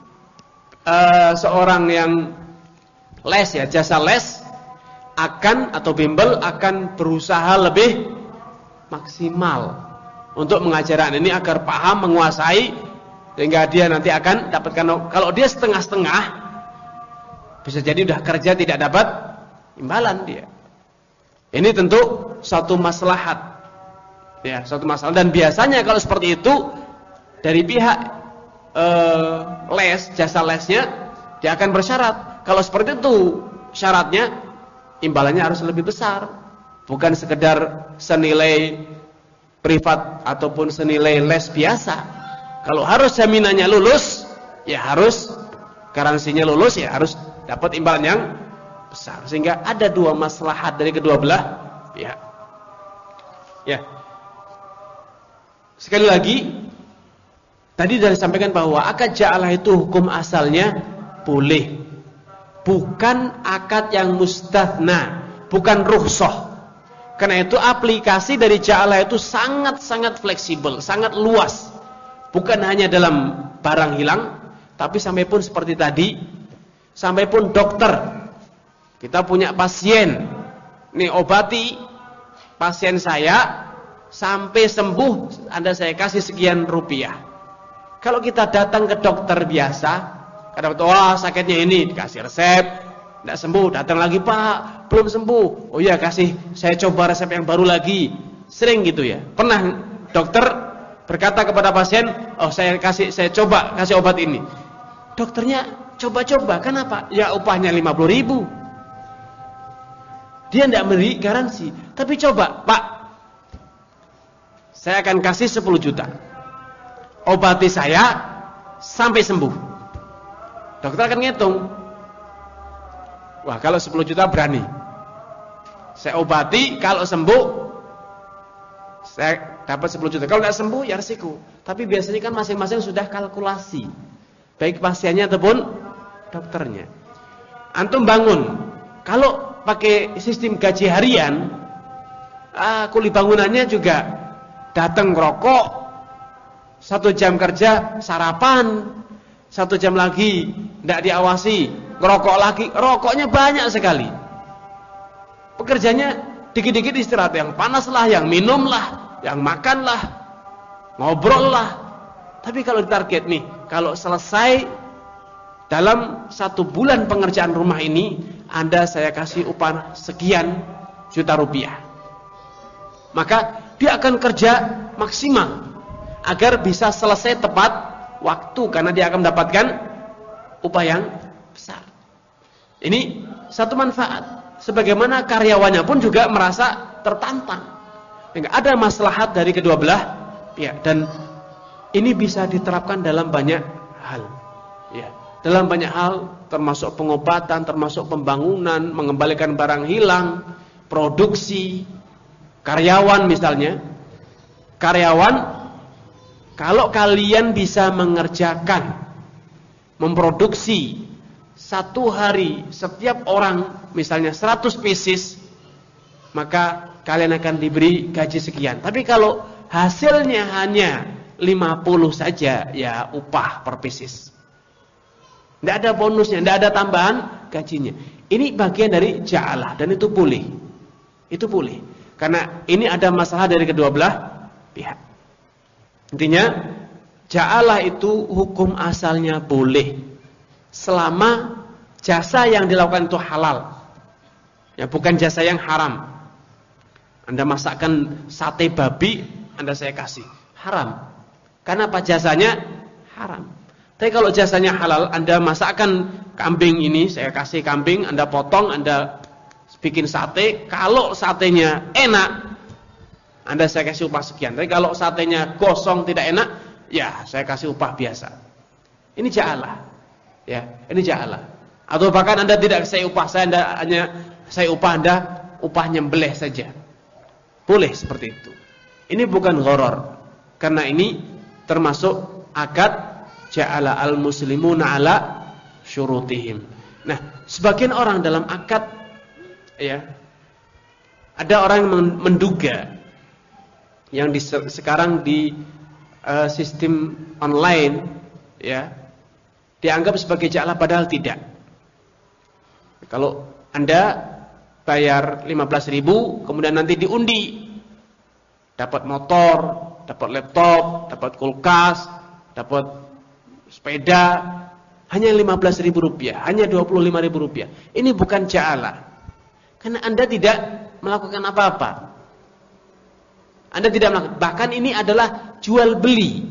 uh, seorang yang les, ya, jasa les akan atau bimbel akan berusaha lebih maksimal untuk mengajarkan ini agar paham, menguasai, sehingga dia nanti akan dapatkan. Kalau dia setengah-setengah, bisa jadi udah kerja tidak dapat imbalan dia. Ini tentu satu maslahat. Ya, suatu masalah. Dan biasanya kalau seperti itu dari pihak eh, les, jasa lesnya, dia akan bersyarat. Kalau seperti itu syaratnya, imbalannya harus lebih besar, bukan sekedar senilai privat ataupun senilai les biasa. Kalau harus jaminannya lulus, ya harus garansinya lulus, ya harus dapat imbalan yang besar. Sehingga ada dua maslahat dari kedua belah pihak. Ya. Sekali lagi, tadi sudah disampaikan bahwa akad ja'alah itu hukum asalnya boleh, bukan akad yang mustathna, bukan rukhsah. Karena itu aplikasi dari ja'alah itu sangat-sangat fleksibel, sangat luas. Bukan hanya dalam barang hilang, tapi sampai pun seperti tadi, sampai pun dokter. Kita punya pasien, nih obati pasien saya sampai sembuh, Anda saya kasih sekian rupiah. Kalau kita datang ke dokter biasa, kadang wah sakitnya ini, dikasih resep, tidak sembuh, datang lagi Pak, belum sembuh. Oh iya kasih, saya coba resep yang baru lagi. Sering gitu ya. Pernah dokter berkata kepada pasien, oh saya kasih, saya coba kasih obat ini. Dokternya coba-coba, kenapa? Ya upahnya lima puluh ribu. Dia tidak memberi garansi, tapi coba Pak, saya akan kasih sepuluh juta. Obati saya sampai sembuh. Dokter akan ngitung. Wah, kalau sepuluh juta berani. Saya obati, kalau sembuh saya dapat sepuluh juta. Kalau tidak sembuh ya resiko. Tapi biasanya kan masing-masing sudah kalkulasi, baik pasiennya ataupun dokternya. Antum bangun, kalau pakai sistem gaji harian, ah, kuli bangunannya juga datang rokok, satu jam kerja sarapan, satu jam lagi tidak diawasi, ngerokok lagi, rokoknya banyak sekali. Pekerjanya dikit-dikit istirahat, yang panaslah, yang minumlah, yang makanlah, ngobrol lah. Tapi kalau ditarget nih, kalau selesai dalam satu bulan pengerjaan rumah ini, Anda saya kasih upah sekian juta rupiah. Maka dia akan kerja maksimal agar bisa selesai tepat waktu, karena dia akan mendapatkan upah yang besar. Ini satu manfaat. Sebagaimana karyawannya pun juga merasa tertantang. Enggak ada maslahat dari kedua belah pihak, dan ini bisa diterapkan dalam banyak hal. Ya, dalam banyak hal, termasuk pengobatan, termasuk pembangunan, mengembalikan barang hilang, produksi, karyawan misalnya. Karyawan, kalau kalian bisa mengerjakan, memproduksi satu hari setiap orang misalnya seratus pieces, maka kalian akan diberi gaji sekian. Tapi kalau hasilnya hanya lima puluh saja, ya upah per pieces. Tidak ada bonusnya, tidak ada tambahan gajinya. Ini bagian dari ja'alah, dan itu boleh. Itu boleh. Karena ini ada masalah dari kedua belah pihak. Intinya, ja'alah itu hukum asalnya boleh, selama jasa yang dilakukan itu halal. Ya, bukan jasa yang haram. Anda masakkan sate babi, Anda saya kasih. Haram. Karena apa? Jasanya haram. Tapi kalau jasanya halal, Anda masakkan kambing ini, saya kasih kambing, Anda potong, Anda bikin sate. Kalau satenya enak, Anda saya kasih upah sekian. Tapi kalau satenya gosong, tidak enak, ya saya kasih upah biasa. Ini ja'alah. Ya, ini ja'alah. Atau bahkan Anda tidak saya upah, saya Anda hanya saya upah Anda upah nyembelih saja. Boleh seperti itu. Ini bukan gharar. Karena ini termasuk akad ja'ala al-muslimuna ala syurutihim. Nah, sebagian orang dalam akad, ya, ada orang yang menduga yang di, sekarang di uh, sistem online, ya, dianggap sebagai ja'alah, padahal tidak. Kalau Anda bayar lima belas ribu, kemudian nanti diundi, dapat motor, dapat laptop, dapat kulkas, dapat sepeda, hanya lima belas ribu rupiah, hanya dua puluh lima ribu rupiah. Ini bukan ja'alah. Karena Anda tidak melakukan apa-apa. Anda tidak melakukan, bahkan ini adalah jual beli.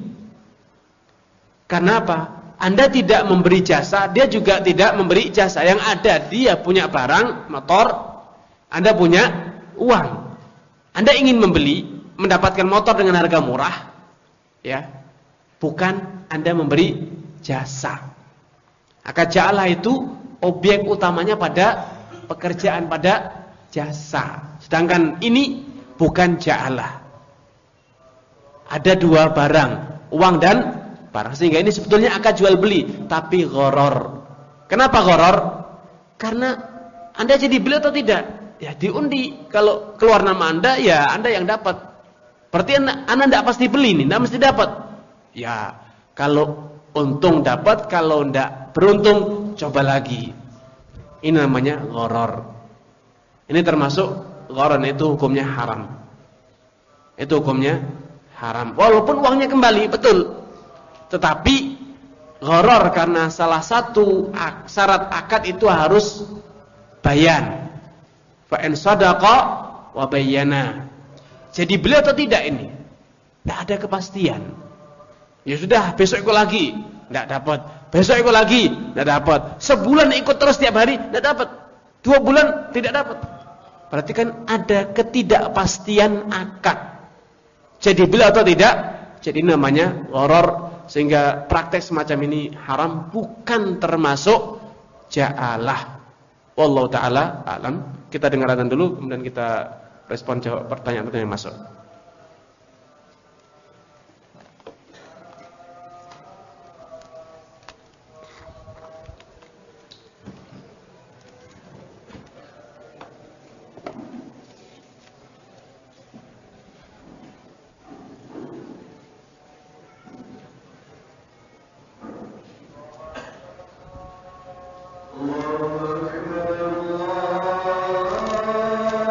Karena apa? Anda tidak memberi jasa, dia juga tidak memberi jasa. Yang ada, dia punya barang, motor, Anda punya uang. Anda ingin membeli, mendapatkan motor dengan harga murah, ya, bukan Anda memberi jasa. Akad ja'alah itu objek utamanya pada pekerjaan, pada jasa. Sedangkan ini bukan ja'alah. Ada dua barang, uang dan barang, sehingga ini sebetulnya akad jual beli, tapi gharar. Kenapa gharar? Karena Anda jadi beli atau tidak, ya diundi. Kalau keluar nama Anda, ya Anda yang dapat. Berarti Anda, anda tidak pasti beli nih, tidak mesti dapat. Ya, kalau untung dapat, kalau tidak beruntung coba lagi. Ini namanya gharar. Ini termasuk gharar, itu hukumnya haram. Itu hukumnya haram. Walaupun uangnya kembali, betul. Tetapi gharar karena salah satu syarat akad itu harus bayan. Fa in sadaqa wa bayyana. Jadi beli atau tidak ini? Tidak ada kepastian. Ya sudah, besok ikut lagi, tidak dapat. Besok ikut lagi, tidak dapat. Sebulan ikut terus tiap hari, tidak dapat. Dua bulan tidak dapat. Berarti kan ada ketidakpastian akad. Jadi beli atau tidak? Jadi namanya gharar. Sehingga praktek semacam ini haram, bukan termasuk ja'alah. Wallahu ta'ala a'lam. Kita dengarkan dulu, kemudian kita respon jawab pertanyaan-pertanyaan yang masuk. Allah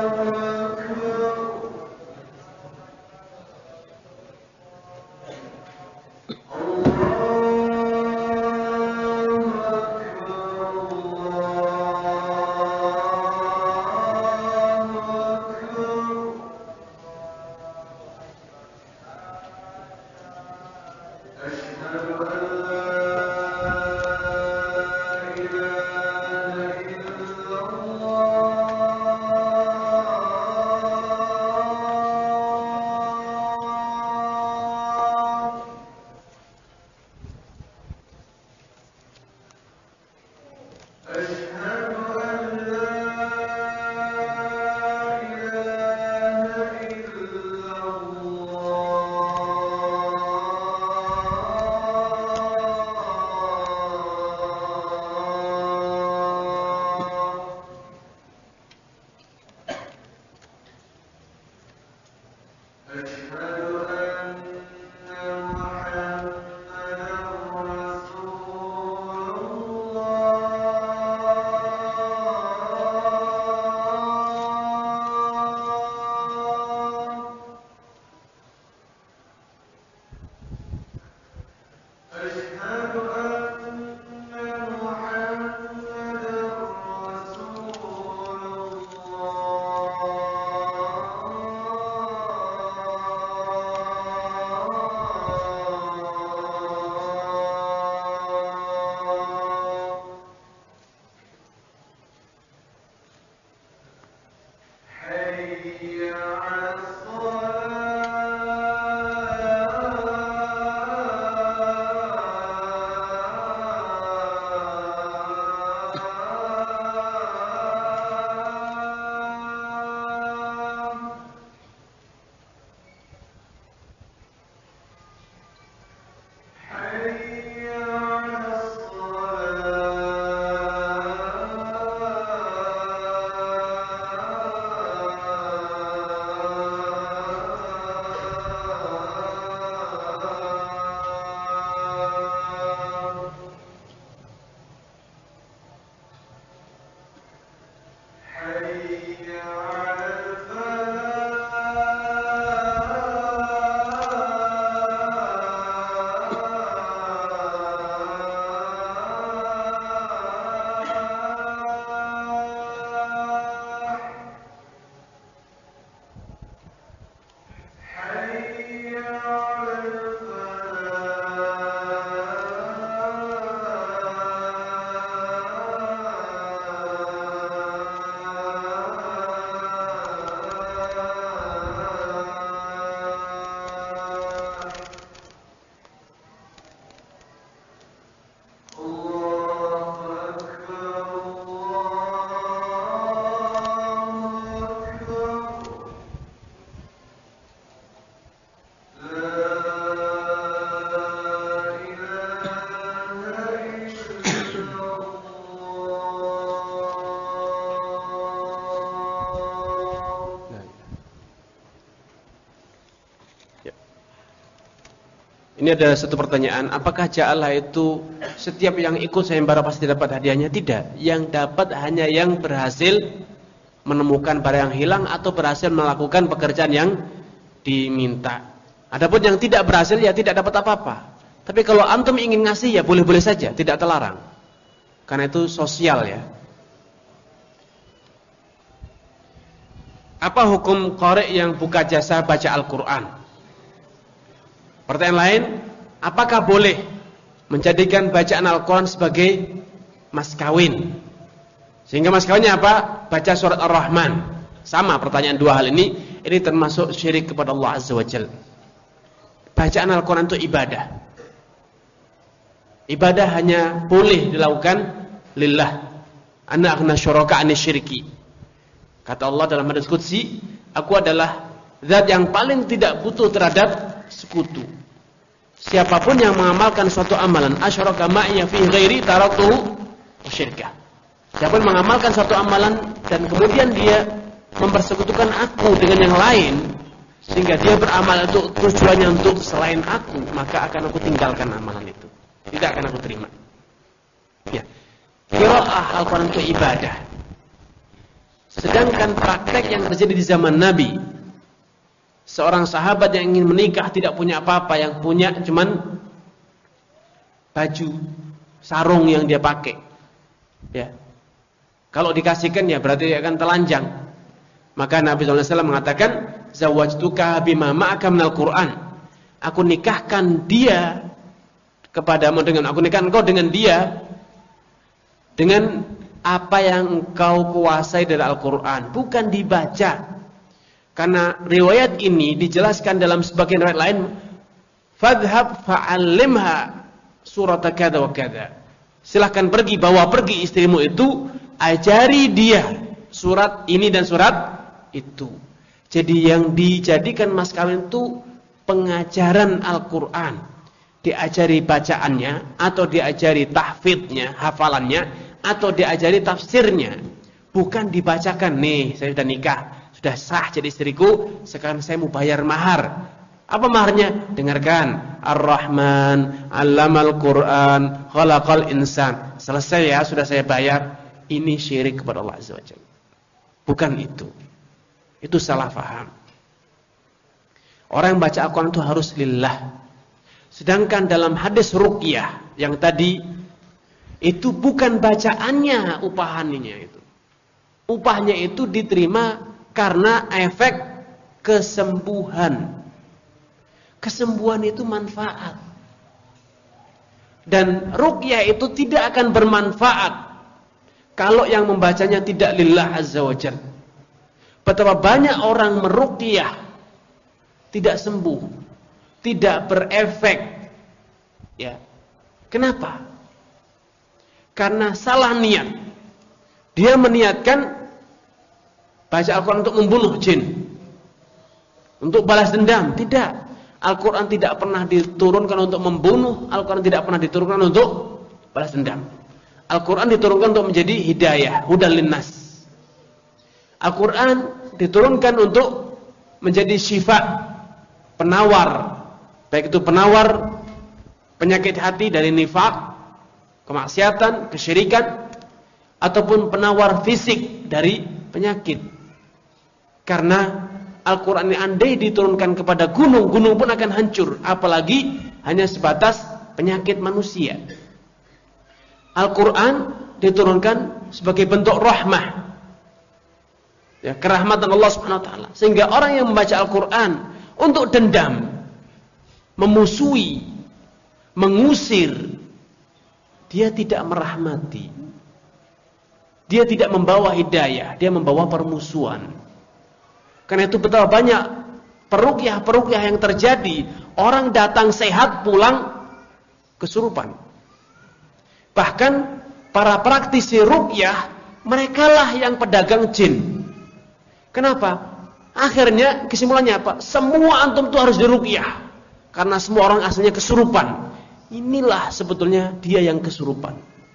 Ini ada satu pertanyaan, apakah ja'alah itu setiap yang ikut sayembara pasti dapat hadiahnya? Tidak, yang dapat hanya yang berhasil menemukan barang yang hilang atau berhasil melakukan pekerjaan yang diminta. Adapun yang tidak berhasil ya tidak dapat apa-apa. Tapi kalau antum ingin ngasih ya boleh-boleh saja, tidak terlarang. Karena itu sosial ya. Apa hukum qari yang buka jasa baca Al-Quran? Pertanyaan lain, apakah boleh menjadikan bacaan Al-Quran sebagai mas kawin? Sehingga mas kawinnya apa? Baca surat Ar-Rahman. Sama pertanyaan dua hal ini, ini termasuk syirik kepada Allah Azza wa Jalla. Bacaan Al-Quran itu ibadah. Ibadah hanya boleh dilakukan lillah. Ana aghna syuraka ani syirki. Kata Allah dalam hadis qudsi, aku adalah zat yang paling tidak butuh terhadap sekutu. Siapapun yang mengamalkan suatu amalan asyraka ma'iya fi ghairi taraktuhu syirka. Siapapun mengamalkan suatu amalan dan kemudian dia mempersekutukan aku dengan yang lain sehingga dia beramal itu tujuannya untuk selain aku, maka akan aku tinggalkan amalan itu. Tidak akan aku terima. Ya. Qiraah Al-Quran itu ibadah. Sedangkan praktek yang terjadi di zaman Nabi, seorang sahabat yang ingin menikah tidak punya apa-apa, yang punya cuman baju sarung yang dia pakai. Ya. Kalau dikasihkan ya berarti dia akan telanjang. Maka Nabi shallallahu alaihi wasallam mengatakan, zawajtuka bima ma'aka minal Qur'an. Aku nikahkan dia kepadamu dengan aku nikahkan engkau dengan dia dengan apa yang engkau kuasai dari Al-Quran, bukan dibaca. Karena riwayat ini dijelaskan dalam sebagian riwayat lain, fadhhab fa'allimha surat kada wa kada. Silahkan pergi, bawa pergi istrimu itu, ajari dia surat ini dan surat itu. Jadi yang dijadikan mas kawin itu pengajaran Al-Quran, diajari bacaannya, atau diajari tahfidnya, hafalannya, atau diajari tafsirnya. Bukan dibacakan, nih saya sudah nikah, sudah sah jadi istriku, sekarang saya mau bayar mahar. Apa maharnya? Dengarkan, Ar-Rahman, Allamal Quran, Khalaqal Insan. Selesai ya, sudah saya bayar. Ini syirik kepada Allah Azza wa Jalla. Bukan itu. Itu salah faham. Orang yang baca Al-Quran itu harus lillah. Sedangkan dalam hadis ruqyah yang tadi, itu bukan bacaannya upahannya itu. Upahnya itu diterima karena efek kesembuhan. Kesembuhan itu manfaat. Dan ruqyah itu tidak akan bermanfaat kalau yang membacanya tidak lillah azza wa jalla. Betapa banyak orang meruqyah tidak sembuh, tidak berefek. Ya. Kenapa? Karena salah niat. Dia meniatkan baca Al-Quran untuk membunuh jin, untuk balas dendam. Tidak. Al-Quran tidak pernah diturunkan untuk membunuh. Al-Quran tidak pernah diturunkan untuk balas dendam. Al-Quran diturunkan untuk menjadi hidayah, hudal linnas. Al-Quran diturunkan untuk menjadi syifa, penawar. Baik itu penawar penyakit hati dari nifaq, kemaksiatan, kesyirikan, ataupun penawar fisik dari penyakit. Karena Al-Quran ini andai diturunkan kepada gunung, gunung pun akan hancur. Apalagi hanya sebatas penyakit manusia. Al-Quran diturunkan sebagai bentuk rahmah, ya, kerahmatan Allah subhanahu wa taala. Sehingga orang yang membaca Al-Quran untuk dendam, memusuhi, mengusir, dia tidak merahmati. Dia tidak membawa hidayah, dia membawa permusuhan. Karena itu betapa banyak peruqyah-peruqyah yang terjadi. Orang datang sehat, pulang kesurupan. Bahkan para praktisi ruqyah, merekalah yang pedagang jin. Kenapa? Akhirnya kesimpulannya apa? Semua antum itu harus diruqyah. Karena semua orang aslinya kesurupan. Inilah sebetulnya dia yang kesurupan.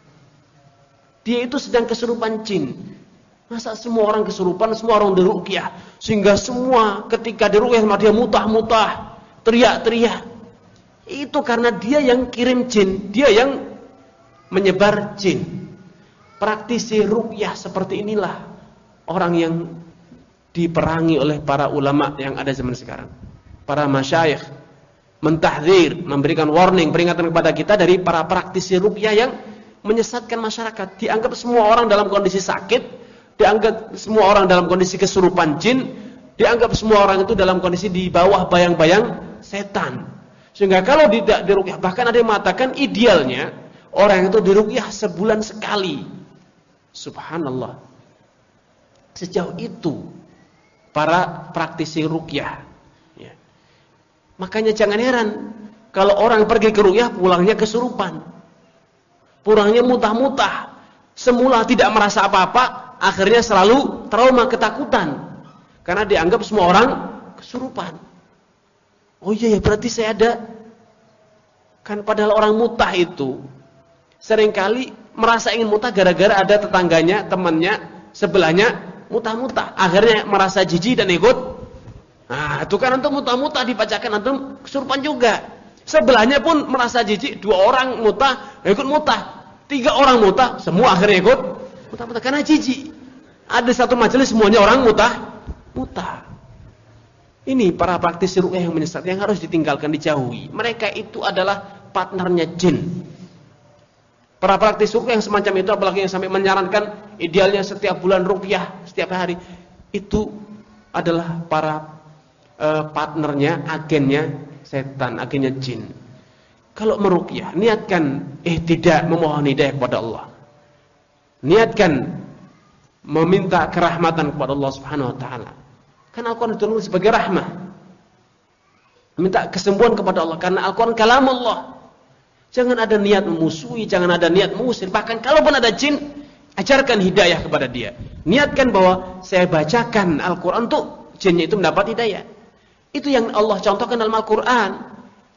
Dia itu sedang kesurupan jin. Masa semua orang kesurupan, semua orang diruqyah, sehingga semua ketika diruqyah sama dia mutah-mutah, teriak-teriak. Itu karena dia yang kirim jin, dia yang menyebar jin. Praktisi ruqyah seperti inilah orang yang diperangi oleh para ulama yang ada zaman sekarang. Para masyayikh mentahdzir, memberikan warning, peringatan kepada kita dari para praktisi ruqyah yang menyesatkan masyarakat. Dianggap semua orang dalam kondisi sakit, dianggap semua orang dalam kondisi kesurupan jin, dianggap semua orang itu dalam kondisi di bawah bayang-bayang setan. Sehingga kalau tidak diruqyah, bahkan ada yang mengatakan idealnya orang itu diruqyah sebulan sekali. Subhanallah. Sejauh itu para praktisi ruqyah. Ya. Makanya jangan heran kalau orang pergi ke ruqyah pulangnya kesurupan, pulangnya mutah-mutah, semula tidak merasa apa-apa. Akhirnya selalu trauma, ketakutan. Karena dianggap semua orang kesurupan. Oh iya ya, berarti saya ada. Kan padahal orang mutah itu seringkali merasa ingin mutah gara-gara ada tetangganya, temannya, sebelahnya mutah-mutah. Akhirnya merasa jijik dan ikut. Nah, itu kan antum mutah-mutah dibacakan antum kesurupan juga. Sebelahnya pun merasa jijik, dua orang mutah, ikut mutah. Tiga orang mutah, semua akhirnya ikut mutah-mutah karena jijik. Ada satu majelis semuanya orang mutah, mutah. Ini para praktisi ruqyah yang menyesat, yang harus ditinggalkan, dijauhi. Mereka itu adalah partnernya jin. Para praktisi ruqyah yang semacam itu, apalagi yang sampai menyarankan idealnya setiap bulan ruqyah, setiap hari, itu adalah para uh, partnernya, agennya setan, agennya jin. Kalau meruqyah, niatkan eh tidak memohon hidayah kepada Allah. Niatkan meminta kerahmatan kepada Allah Subhanahu wa taala. Karena Al-Qur'an diturunkan sebagai rahmah. Minta kesembuhan kepada Allah karena Al-Qur'an kalamullah. Jangan ada niat memusuhi, jangan ada niat mengusir. Bahkan kalaupun ada jin, ajarkan hidayah kepada dia. Niatkan bahwa saya bacakan Al-Qur'an untuk jinnya itu mendapat hidayah. Itu yang Allah contohkan dalam Al-Qur'an.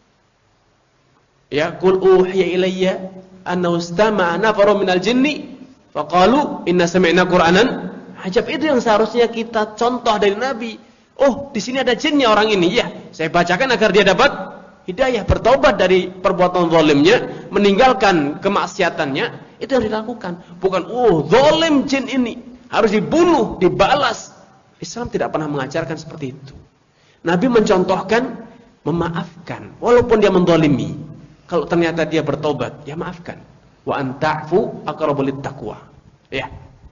Ya, qul uhiya ilayya annahu istama'a nafarun minal jinni faqalu inna sami'na qur'anan ajab. Itu yang seharusnya kita contoh dari Nabi. Oh, di sini ada jinnya orang ini. Ya, saya bacakan agar dia dapat hidayah, bertobat dari perbuatan zalimnya, meninggalkan kemaksiatannya. Itu yang dilakukan. Bukan, oh, zalim jin ini harus dibunuh, dibalas. Islam tidak pernah mengajarkan seperti itu. Nabi mencontohkan memaafkan walaupun dia menzalimi. Kalau ternyata dia bertobat, ya maafkan. Wa anta'fu aqrabu littaqwa. Ya.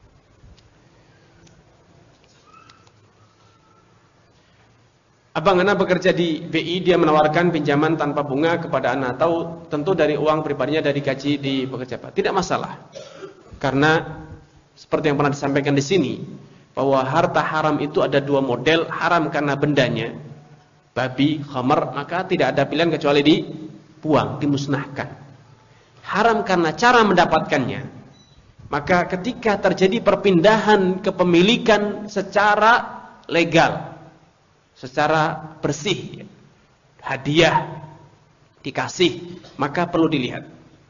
Abang anak bekerja di B I, dia menawarkan pinjaman tanpa bunga kepada anak, atau tentu dari uang pribadinya dari gaji di bekerja. Tidak masalah. Karena seperti yang pernah disampaikan di sini, bahwa harta haram itu ada dua model. Haram karena bendanya, babi, khamar, maka tidak ada pilihan kecuali dibuang, dimusnahkan. Haram karena cara mendapatkannya, maka ketika terjadi perpindahan kepemilikan secara legal, secara bersih, hadiah dikasih, maka perlu dilihat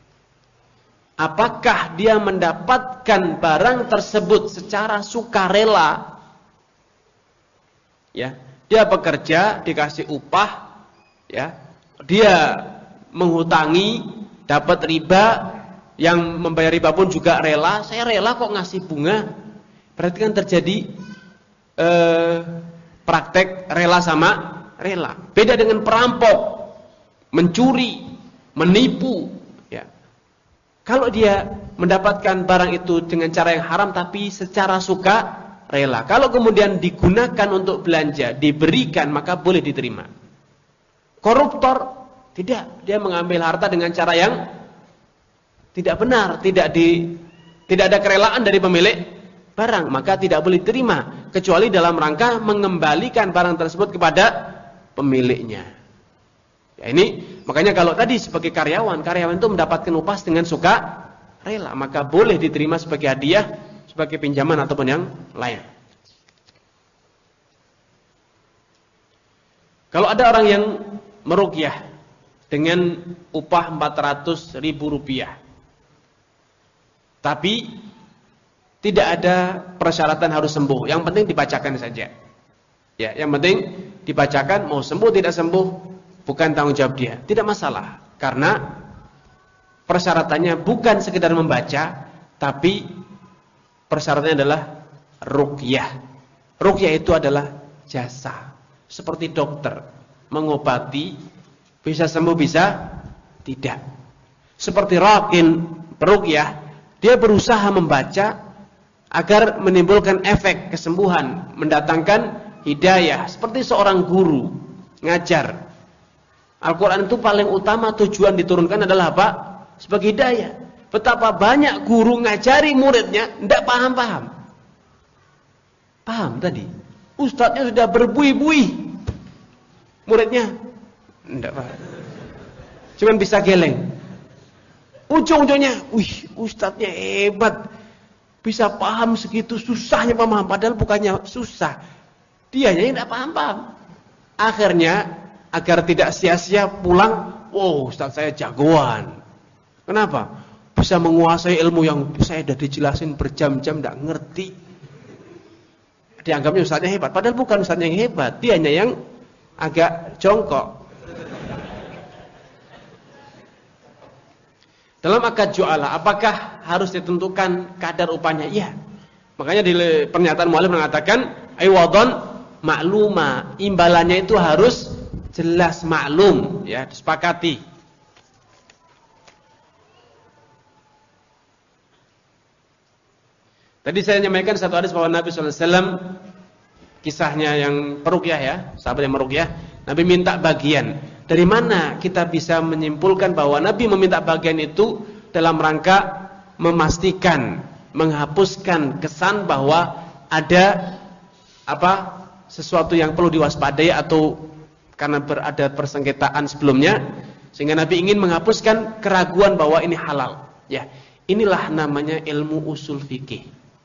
apakah dia mendapatkan barang tersebut secara sukarela. Ya, dia bekerja dikasih upah, ya, dia menghutangi dapat riba, yang membayar riba pun juga rela. Saya rela kok ngasih bunga. Berarti kan terjadi eh, praktek rela sama rela. Beda dengan perampok, mencuri, menipu. Ya. Kalau dia mendapatkan barang itu dengan cara yang haram tapi secara suka rela, kalau kemudian digunakan untuk belanja, diberikan, maka boleh diterima. Koruptor tidak, dia mengambil harta dengan cara yang tidak benar, tidak di, tidak ada kerelaan dari pemilik barang, maka tidak boleh diterima kecuali dalam rangka mengembalikan barang tersebut kepada pemiliknya. Ya, ini makanya kalau tadi sebagai karyawan, karyawan itu mendapatkan upah dengan suka rela, maka boleh diterima sebagai hadiah, sebagai pinjaman ataupun yang lain. Kalau ada orang yang meruqyah dengan upah empat ratus ribu rupiah, tapi tidak ada persyaratan harus sembuh, yang penting dibacakan saja. Ya, yang penting dibacakan, mau sembuh tidak sembuh bukan tanggung jawab dia, tidak masalah, karena persyaratannya bukan sekedar membaca, tapi persyaratannya adalah ruqyah. Ruqyah itu adalah jasa, seperti dokter mengobati, bisa sembuh bisa tidak. Seperti rakin peruqyah, dia berusaha membaca agar menimbulkan efek kesembuhan, mendatangkan hidayah. Seperti seorang guru ngajar. Al-Quran itu paling utama tujuan diturunkan adalah apa? Sebagai hidayah. Betapa banyak guru ngajari muridnya tidak paham-paham. Paham tadi? Ustadznya sudah berbuih-buih, muridnya tidak paham, cuman bisa geleng. Ujung-ujungnya, wih, ustadznya hebat, bisa paham segitu susahnya paham, padahal bukannya susah, dianya tidak paham-paham. Akhirnya agar tidak sia-sia pulang, wow, ustadz saya jagoan. Kenapa? Bisa menguasai ilmu yang saya sudah dijelasin berjam-jam tidak ngerti. Dianggapnya ustadznya hebat, padahal bukan ustadznya yang hebat, dianya yang agak jongkok. Dalam akad ju'ala, apakah harus ditentukan kadar upahnya? Iya. Makanya di pernyataan mu'alif mengatakan aywadon makluma, imbalannya itu harus jelas maklum, ya, disepakati. Tadi saya menyampaikan satu hadis bahwa Nabi shallallahu alaihi wasallam, kisahnya yang peruqyah, ya, sahabat yang meruqyah, Nabi minta bagian. Dari mana kita bisa menyimpulkan bahwa Nabi meminta bagian itu dalam rangka memastikan, menghapuskan kesan bahwa ada apa sesuatu yang perlu diwaspadai atau karena berada persengketaan sebelumnya, sehingga Nabi ingin menghapuskan keraguan bahwa ini halal. Ya, inilah namanya ilmu usul fikih.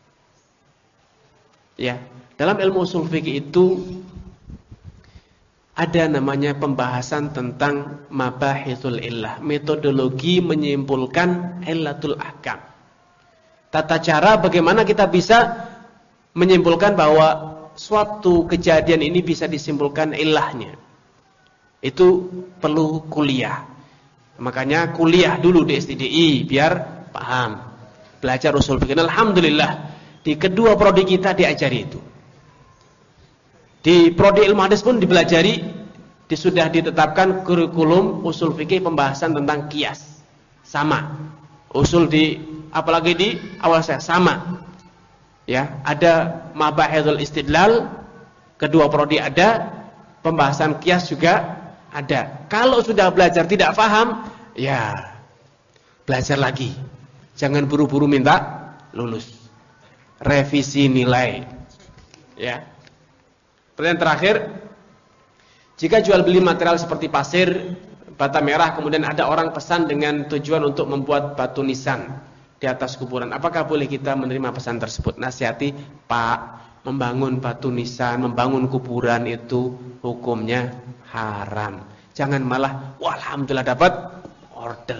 Ya, dalam ilmu usul fikih itu ada namanya pembahasan tentang mabahithul illah, metodologi menyimpulkan illatul ahkam. Tata cara bagaimana kita bisa menyimpulkan bahwa suatu kejadian ini bisa disimpulkan illahnya. Itu perlu kuliah. Makanya kuliah dulu di S T D I biar paham. Belajar usul fikih. Alhamdulillah di kedua prodi kita diajari itu. Di prodi ilmu hadis pun dipelajari, di, sudah ditetapkan kurikulum usul fikih pembahasan tentang qiyas. Sama. Usul di apalagi di awal saya sama. Ya, ada mabahithul istidlal, kedua prodi ada, pembahasan qiyas juga ada. Kalau sudah belajar tidak paham, ya belajar lagi. Jangan buru-buru minta lulus. Revisi nilai. Ya. Pertanyaan terakhir, jika jual beli material seperti pasir, bata merah, kemudian ada orang pesan dengan tujuan untuk membuat batu nisan di atas kuburan, apakah boleh kita menerima pesan tersebut? Nasihati, Pak, membangun batu nisan, membangun kuburan itu hukumnya haram. Jangan malah, wah, alhamdulillah dapat order.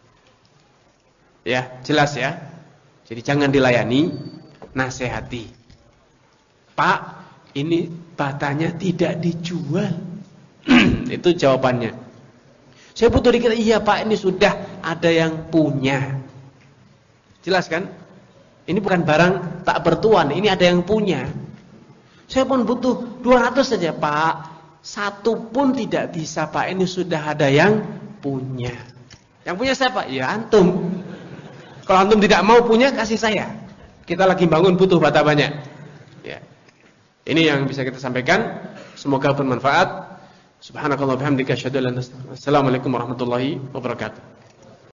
Ya, jelas ya. Jadi jangan dilayani, nasihati. Pak, ini batanya tidak dijual. Itu jawabannya. Saya butuh dikira, iya Pak, ini sudah ada yang punya. Jelas kan? Ini bukan barang tak bertuan, ini ada yang punya. Saya pun butuh dua ratus saja Pak. Satu pun tidak bisa Pak, ini sudah ada yang punya. Yang punya siapa? Ya antum. Kalau antum tidak mau punya, kasih saya. Kita lagi bangun butuh bata banyak. Ya. Ini yang bisa kita sampaikan. Semoga bermanfaat. Subhanakallah bihamdika asyhadu an la ilaha illa anta astaghfiruka wa atubu ilaik. Assalamualaikum warahmatullahi wabarakatuh.